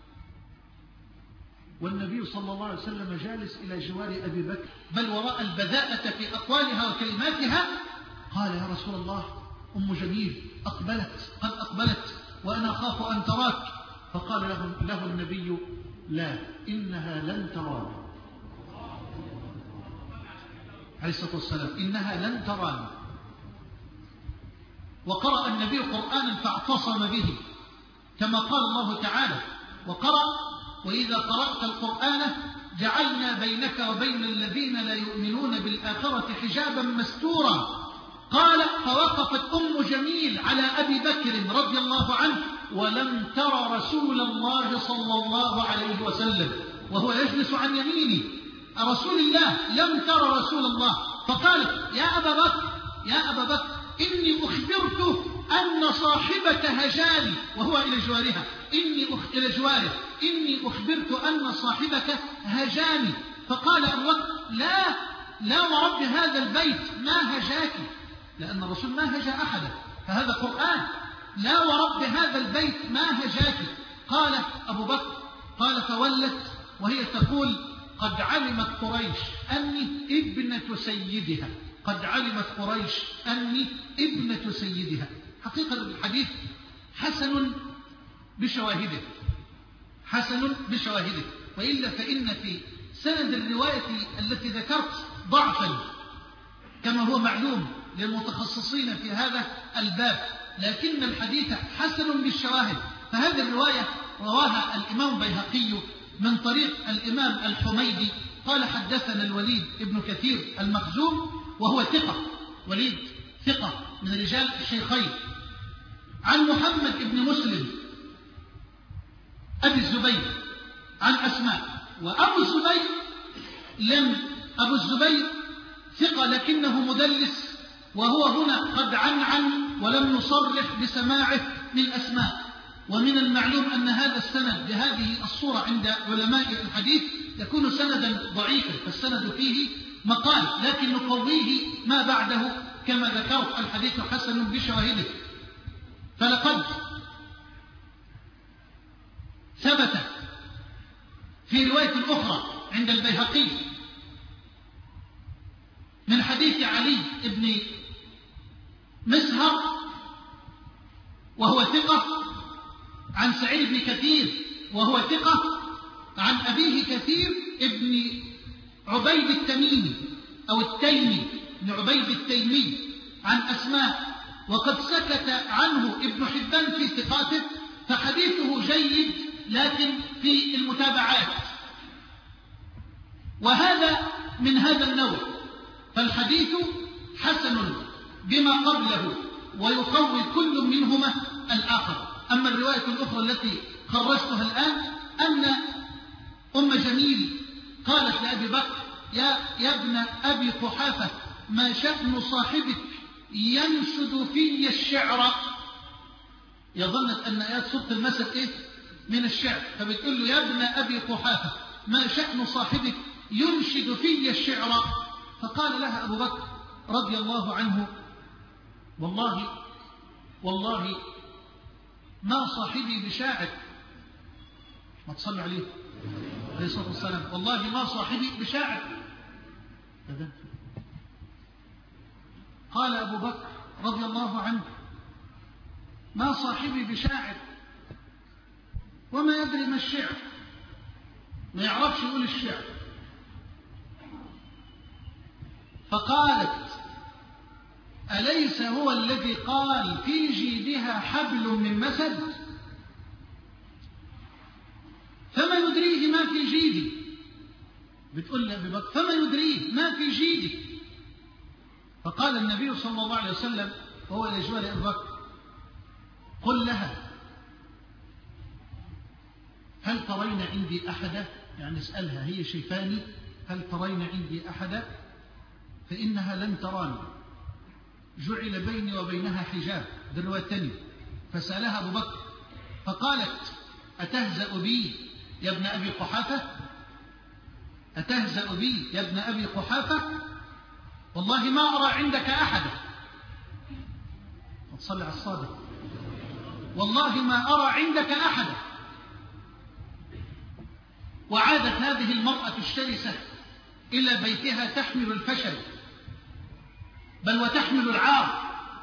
والنبي صلى الله عليه وسلم جالس إلى جوار أبي بكر، بل وراء البذاءة في أقوالها وكلماتها. قال: يا رسول الله، أم جميل أقبلت، قد أقبلت، وأنا أخاف أن تراك. فقال له, له النبي: لا، إنها لن تراني. عليه الصلاة والسلام: إنها لن تراني. وقرأ النبي قرآنا فاعتصم به، كما قال الله تعالى: وقرأ: وإذا قرأت القرآن جعلنا بينك وبين الذين لا يؤمنون بالآخرة حجابا مستورا. قال: فوقفت أم جميل على أبي بكر رضي الله عنه ولم تر رسول الله صلى الله عليه وسلم، وهو يجلس عن يمينه رسول الله، لم تر رسول الله. فقالت: يا أبا بكر، يا أبا بكر، إني أخبرت أن صاحبك هجاني، وهو إلى جوارها، إني أخ... إلى جواره إني أخبرت أن صاحبك هجاني. فقال أبو بكر: لا لا ورب هذا البيت ما هجاك، لأن الرسول ما هجا أحدا، فهذا قرآن. لا ورب هذا البيت ما هجاك. قال أبو بكر: قال فولت وهي تقول: قد علمت قريش أني ابنة سيدها، قد علمت قريش أني ابنة سيدها. حقيقة الحديث حسن بشواهده، حسن بشواهده، وإلا فإن في سند الرواية التي ذكرت ضعفا كما هو معلوم للمتخصصين في هذا الباب، لكن الحديث حسن بالشواهد. فهذه الرواية رواها الإمام البيهقي من طريق الإمام الحميدي قال: حدثنا الوليد ابن كثير المخزوم، وهو ثقة، وليد ثقة من رجال الشيخين، عن محمد بن مسلم أبي الزبير عن أسماء. وأبو الزبير لم أبو الزبير ثقة لكنه مدلس، وهو هنا قد عنعن ولم يصرح بسماعه من أسماء. ومن المعلوم أن هذا السند بهذه الصورة عند علماء الحديث يكون سندا ضعيفا، فالسند فيه مقال، لكن نقويه ما بعده كما ذكرت. الحديث حسن بشواهده. فلقد ثبت في رواية أخرى عند البيهقي من حديث علي بن مسهر وهو ثقة، عن سعيد بن كثير وهو ثقة، عن أبيه كثير ابن عبيد التميمي أو التيمي بن عبيد التيمي، عن أسماء، وقد سكت عنه ابن حبان في ثقاته، فحديثه جيد لكن في المتابعات، وهذا من هذا النوع. فالحديث حسن بما قبله ويقوي كل منهما الآخر. أما الرواية الأخرى التي خرجتها الآن أن أم جميل قالت لأبي بكر: يا, يا ابن أبي قحافة، ما شأن صاحبك ينشد في الشعر؟ يظنت أن آيات سورة المسد إيه؟ من الشعر، فبتقول له: يا ابن أبي قحافة، ما شأن صاحبك ينشد في الشعر؟ فقال لها أبو بكر رضي الله عنه: والله والله ما صاحبي بشاعر. ما تصلي عليه عليه الصلاة والسلام: والله ما صاحبي بشاعر. قال أبو بكر رضي الله عنه: ما صاحبي بشاعر، وما يدري ما الشعر، ما يعرفش يقول الشعر. فقالت: أليس هو الذي قال في جيدها حبل من مسد؟ فما يدريه ما في جيدي. بتقول لأبي بكر: فما يدريه ما في جيدي. فقال النبي صلى الله عليه وسلم وهو إلى جوار أبي بكر: قل لها: هل ترين عندي أحدا؟ يعني اسألها هي شايفاني، هل ترين عندي أحدا؟ فإنها لن تراني، جعل بيني وبينها حجاب. دلوتني. فسألها أبو بكر فقالت: أتهزأ بي يا ابن أبي قحافة؟ أتهزأ بي يا ابن أبي قحافة؟ والله ما أرى عندك أحدا. صلي على الصادق. والله ما أرى عندك أحدا. وعادت هذه المرأة الشرسة إلى بيتها تحمل الفشل، بل وتحمل العار،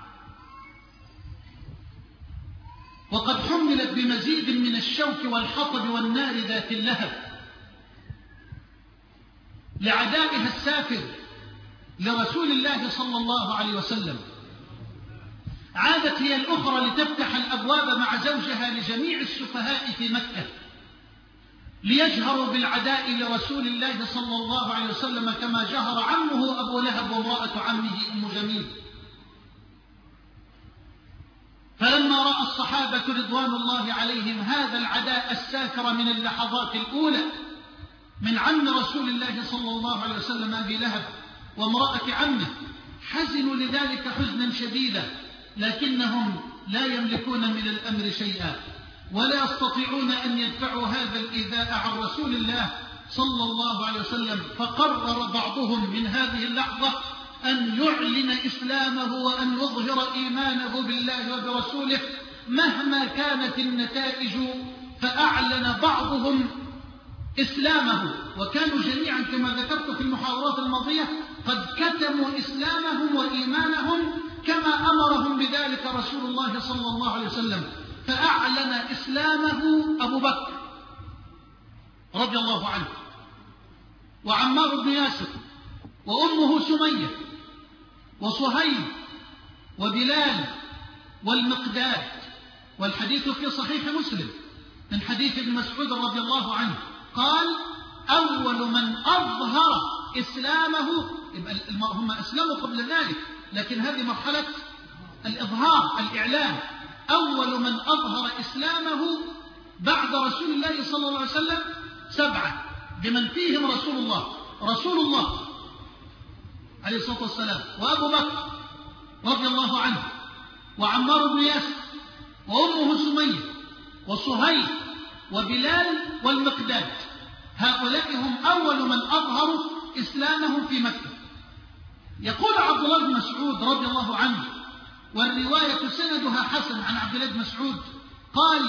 وقد حملت بمزيد من الشوك والحطب والنار ذات اللهب لعدائها السافر لرسول الله صلى الله عليه وسلم. عادت هي الأخرى لتفتح الأبواب مع زوجها لجميع السفهاء في مكة ليجهروا بالعداء لرسول الله صلى الله عليه وسلم كما جهر عمه أبو لهب وامرأة عمه أم جميل. فلما رأى الصحابة رضوان الله عليهم هذا العداء الساكر من اللحظات الأولى من عم رسول الله صلى الله عليه وسلم أبي لهب وامرأة عمه، حزنوا لذلك حزنا شديدا، لكنهم لا يملكون من الأمر شيئا ولا يستطيعون أن يدفعوا هذا الإيذاء عن رسول الله صلى الله عليه وسلم. فقرر بعضهم من هذه اللحظة أن يعلن إسلامه وأن يظهر إيمانه بالله وبرسوله مهما كانت النتائج. فأعلن بعضهم إسلامه، وكانوا جميعا كما ذكرت في المحاضرات الماضية قد كتموا إسلامهم وإيمانهم كما أمرهم بذلك رسول الله صلى الله عليه وسلم. فأعلن إسلامه أبو بكر رضي الله عنه، وعمار بن ياسر، وأمه سمية، وصهيب، وبلال، والمقداد. والحديث في صحيح مسلم من حديث ابن مسعود رضي الله عنه قال: أول من أظهر إسلامه، هم أسلموا قبل ذلك لكن هذه مرحلة الإظهار الإعلان، أول من أظهر إسلامه بعد رسول الله صلى الله عليه وسلم سبعة، بمن فيهم رسول الله رسول الله عليه الصلاة والسلام، وأبو بكر رضي الله عنه، وعمار بن ياسر، وأمه سمية، وصهيب، وبلال، والمقداد. هؤلاء هم أول من أظهروا إسلامهم في مكة. يقول عبد الله بن مسعود رضي الله عنه، والرواية سندها حسن عن عبد الله بن مسعود قال: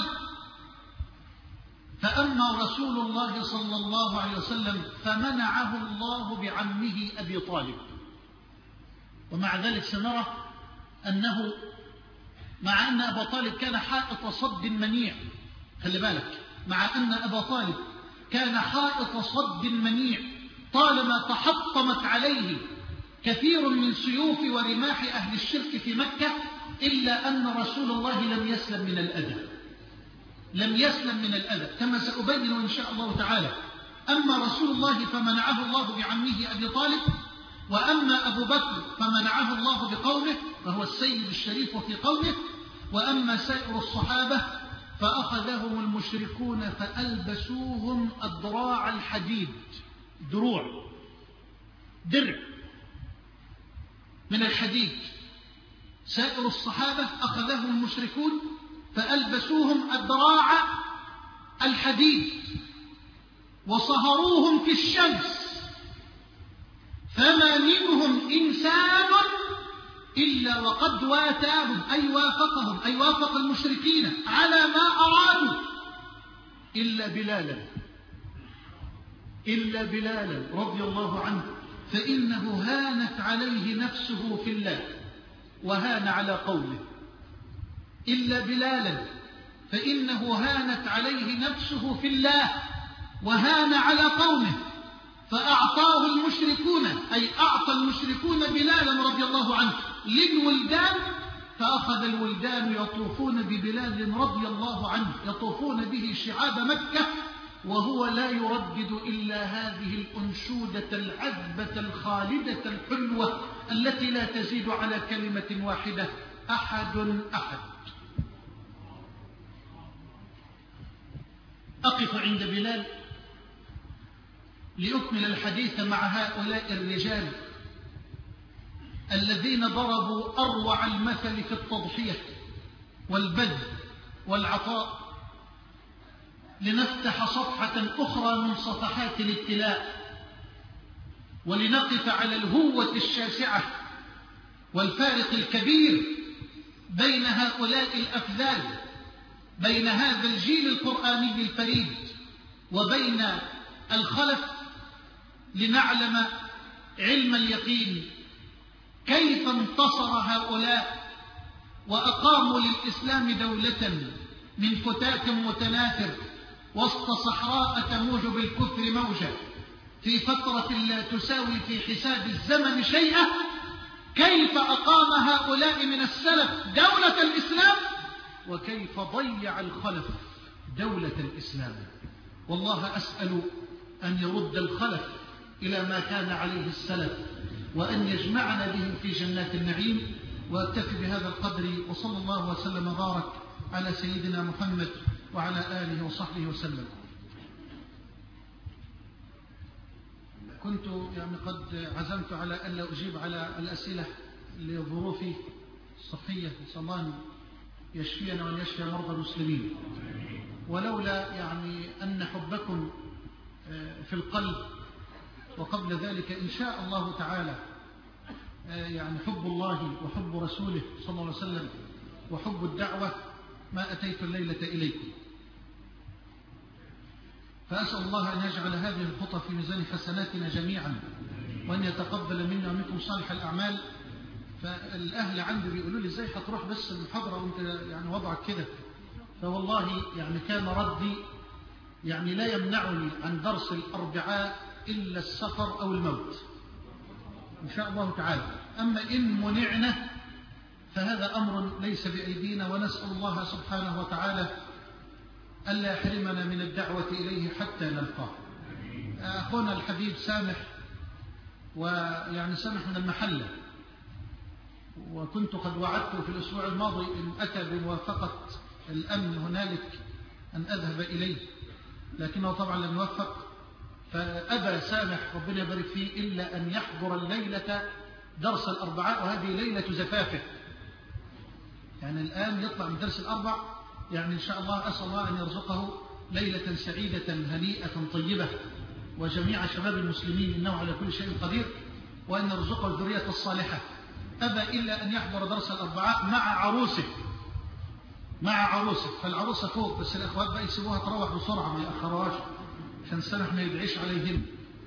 فأما رسول الله صلى الله عليه وسلم فمنعه الله بعمه أبي طالب. ومع ذلك سنرى أنه مع أن أبا طالب كان حائط صد منيع، خلي بالك، مع أن أبا طالب كان حائط صد منيع طالما تحطمت عليه كثير من سيوف ورماح أهل الشرك في مكة، إلا أن رسول الله لم يسلم من الأذى، لم يسلم من الأذى كما سأبين إن شاء الله تعالى. أما رسول الله فمنعه الله بعمه أبي طالب، وأما أبو بكر فمنعه الله بقومه فهو السيد الشريف في قومه، وأما سائر الصحابة فأخذهم المشركون فألبسوهم أدراع الحديد، دروع درع من الحديد. سائر الصحابة أخذهم المشركون فألبسوهم أدراع الحديد وصهروهم في الشمس، فما منهم إنسان إلا وقد واتاهم أي وافقهم أي وافق المشركين على ما أرادوا إلا بلالا إلا بلالا رضي الله عنه، فإنه هانت عليه نفسه في الله وهان على قومه. إلا بلالا فإنه هانت عليه نفسه في الله وهان على قومه، فأعطاه المشركون، أي أعطى المشركون بلالا رضي الله عنه للولدان، فأخذ الولدان يطوفون ببلال رضي الله عنه، يطوفون به شعاب مكة، وهو لا يردد إلا هذه الأنشودة العذبة الخالدة الحلوة التي لا تزيد على كلمة واحدة: أحد أحد. أقف عند بلال لأكمل الحديث مع هؤلاء الرجال الذين ضربوا أروع المثل في التضحية والبذل والعطاء، لنفتح صفحة أخرى من صفحات الابتلاء، ولنقف على الهوة الشاسعة والفارق الكبير بين هؤلاء الأفذال، بين هذا الجيل القرآني الفريد وبين الخلف، لنعلم علم اليقين كيف انتصر هؤلاء وأقاموا للإسلام دولة من فتات متناثر وسط صحراء تموج بالكفر موجة في فترة لا تساوي في حساب الزمن شيئا. كيف أقام هؤلاء من السلف دولة الإسلام، وكيف ضيع الخلف دولة الإسلام. والله أسأل أن يرد الخلف إلى ما كان عليه السلف، وأن يجمعنا بهم في جنات النعيم. وأكتفي بهذا القدر، وصلى الله وسلم وبارك على سيدنا محمد وعلى آله وصحبه وسلم. كنت يعني قد عزمت على أن لا أجيب على الأسئلة لظروفي الصحية، نسأل الله أن يشفينا وأن يشفي مرضى المسلمين، ولولا يعني أن حبكم في القلب، وقبل ذلك إن شاء الله تعالى يعني حب الله وحب رسوله صلى الله عليه وسلم وحب الدعوة، ما أتيت الليلة إليكم. فأسأل الله أن يجعل هذه الخطى في ميزان حسناتنا جميعا، وأن يتقبل منا ومنكم صالح الأعمال. فالأهل عندي بيقولوا لي إزاي هتروح بس المحاضرة وأنت يعني وضعك كده، فوالله يعني كان ردي يعني لا يمنعني عن درس الأربعاء إلا السفر أو الموت إن شاء الله تعالى. أما إن منعنا فهذا أمر ليس بأيدينا، ونسأل الله سبحانه وتعالى ألا يحرمنا من الدعوة إليه حتى نلقاه. أخونا الحبيب سامح، ويعني سامح من المحلة، وكنت قد وعدته في الأسبوع الماضي إن أتى بموافقة الأمن هنالك أن أذهب إليه، لكنه طبعا لم يوفق، فأبى سامح ربنا يبارك فيه إلا أن يحضر الليلة درس الأربعاء، وهذه ليلة زفافه. يعني الآن يطلع من درس الأربع، يعني إن شاء الله أسأل الله أن يرزقه ليلة سعيدة هنيئة طيبة، وجميع شباب المسلمين إنه على كل شيء قدير، وأن يرزقه الذرية الصالحة. أبى إلا أن يحضر درس الأربعاء مع عروسه مع عروسه فالعروسة فوق، بس الأخوات بقى يسيبوها تروح بسرعة ما يأخرهاش عشان سامح ما يدعيش عليهم.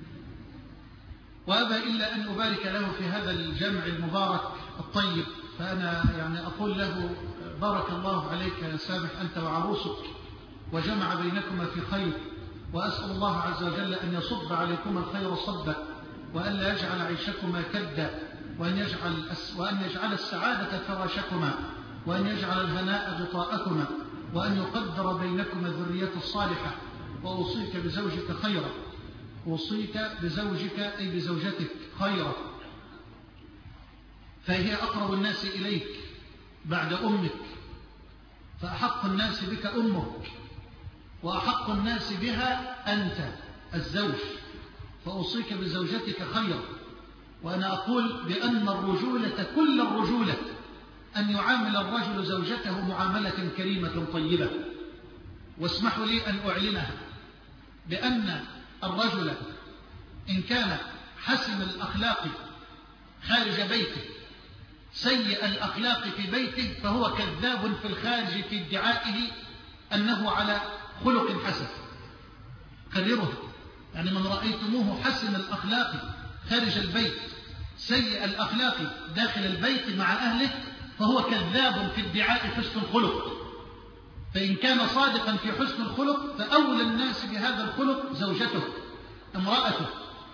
وأبى إلا أن أبارك له في هذا الجمع المبارك الطيب، فأنا يعني أقول له بارك الله عليك يا سامح أنت وعروسك، وجمع بينكما في خير، وأسأل الله عز وجل أن يصب عليكما الخير صبا، وأن لا يجعل عيشكما كدا، وأن يجعل, وأن يجعل السعادة فراشكما، وأن يجعل الهناء غطاءكما، وأن يقدر بينكما الذرية الصالحة. وأوصيك بزوجك خيرا، أوصيك بزوجك أي بزوجتك خيرا، فهي أقرب الناس إليك بعد أمك، فأحق الناس بك أمك، وأحق الناس بها أنت الزوج، فأوصيك بزوجتك خيرا. وأنا أقول بأن الرجولة كل الرجولة أن يعامل الرجل زوجته معاملة كريمة طيبة. واسمحوا لي أن أعلنها بأن الرجل إن كان حسن الأخلاق خارج بيته سيء الأخلاق في بيته فهو كذاب في الخارج في ادعائه أنه على خلق حسن. كررها، يعني من رأيتموه حسن الأخلاق خارج البيت سيء الأخلاق داخل البيت مع أهله فهو كذاب في ادعاء حسن الخلق. فإن كان صادقا في حسن الخلق فأولى الناس بهذا الخلق زوجته امرأته،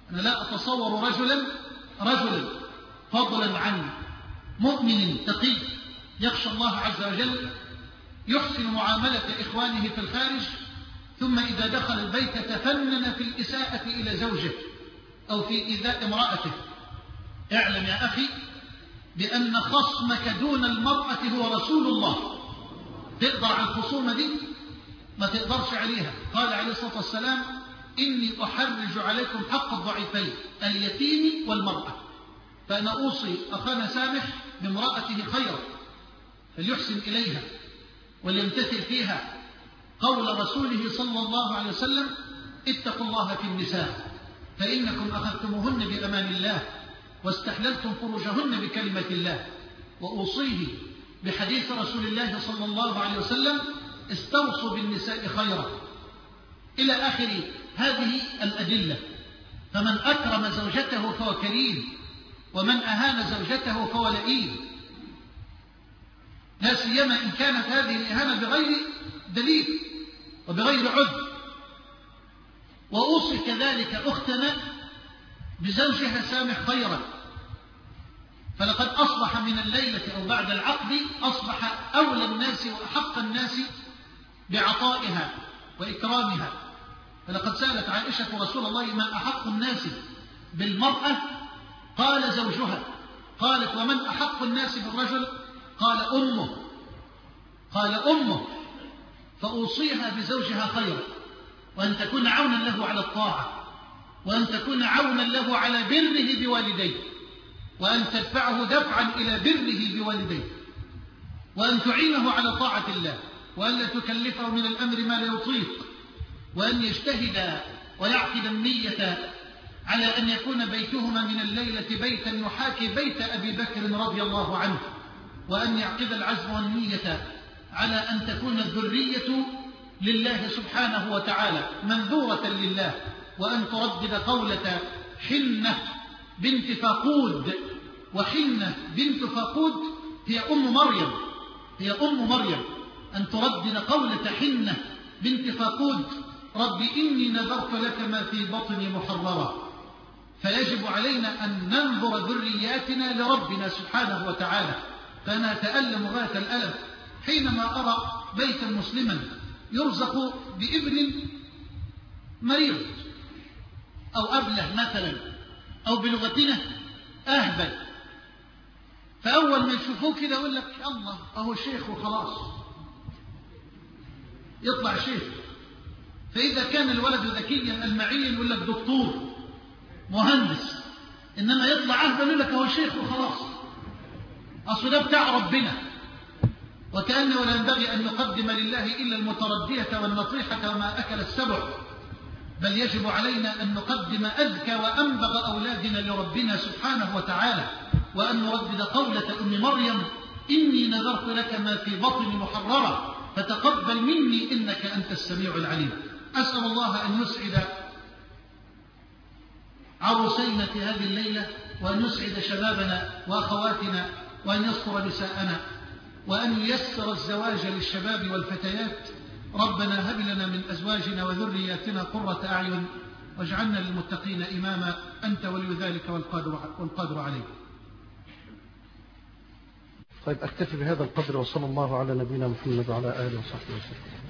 أنا لا أتصور رجلا رجلا فضلا عن مؤمن تقي يخشى الله عز وجل يحسن معاملة إخوانه في الخارج ثم إذا دخل البيت تفنن في الإساءة إلى زوجه أو في إيذاء امرأته. اعلم يا أخي بأن خصمك دون المرأة هو رسول الله. تقدر على الخصومة دي؟ ما تقدرش عليها. قال عليه الصلاة والسلام إني أحرج عليكم حق الضعيفين اليتيم والمرأة. فأنا أوصي أخانا سامح بامرأته خيرا فليحسن إليها وليمتثل فيها قول رسوله صلى الله عليه وسلم اتقوا الله في النساء فإنكم أخذتموهن بأمان الله واستحللتم فروجهن بكلمة الله. وأوصيه بحديث رسول الله صلى الله عليه وسلم استوصوا بالنساء خيرا إلى آخر هذه الأدلة. فمن أكرم زوجته فهو كريم ومن أهان زوجته فهو لئيم، لا سيما إن كانت هذه الإهانة بغير دليل وبغير عذر. وأوصي كذلك أختنا بزوجها سامح خيرا، فلقد أصبح من الليلة أو بعد العقد أصبح أولى الناس وأحق الناس بعطائها وإكرامها. فلقد سألت عائشة رسول الله ما أحق الناس بالمرأة؟ قال زوجها. قالت ومن أحق الناس بالرجل؟ قال أمه. قال أمه. فأوصيها بزوجها خيرا وأن تكون عونا له على الطاعة وأن تكون عونا له على بره بوالديه وأن تدفعه دفعا إلى بره بوالديه وأن تعينه على طاعة الله وأن لا تكلفه من الأمر ما لا يطيق وأن يجتهد ويعقد النية على أن يكون بيتهما من الليلة بيتا يحاكي بيت أبي بكر رضي الله عنه وأن يعقد العزم والنية على أن تكون الذرية لله سبحانه وتعالى منذورة لله وأن تردد قولة حنة بنت فاقود. وحنة بنت فاقود هي أم مريم هي أم مريم أن تردد قولة حنة بنت فاقود رب إني نذرت لك ما في بطني محررا. فيجب علينا أن ننظر ذرياتنا لربنا سبحانه وتعالى. فأنا أتألم غاية الألم حينما أرى بيتا مسلما يرزق بابن مريض أو أبله مثلا أو بلغتنا أهبل، فأول ما يشوفوه كده يقول لك الله أهو شيخ وخلاص يطلع شيخ. فإذا كان الولد ذكيا المعين يقول لك دكتور مهندس، إنما يطلع أهبل يقول لك أهو شيخ وخلاص. أصل ده بتاع ربنا. وكأنه لا ينبغي أن نقدم لله إلا المتردية والنطيحة وما أكل السبع، بل يجب علينا أن نقدم أذكى وأنبغ أولادنا لربنا سبحانه وتعالى وأن نردد قولة أم مريم إني نذرت لك ما في بطني محررا فتقبل مني إنك أنت السميع العليم. أسأل الله أن يسعد عروسينا في هذه الليلة وأن يسعد شبابنا وأخواتنا وأن يستر نساءنا وأن ييسر الزواج للشباب والفتيات. ربنا هب لنا من أزواجنا وذرياتنا قرة أعين واجعلنا للمتقين إماما أنت ولي ذلك والقادر, والقادر عليه. طيب أكتفي بهذا القدر وصلى الله على نبينا محمد وعلى آله وصحبه وسلم.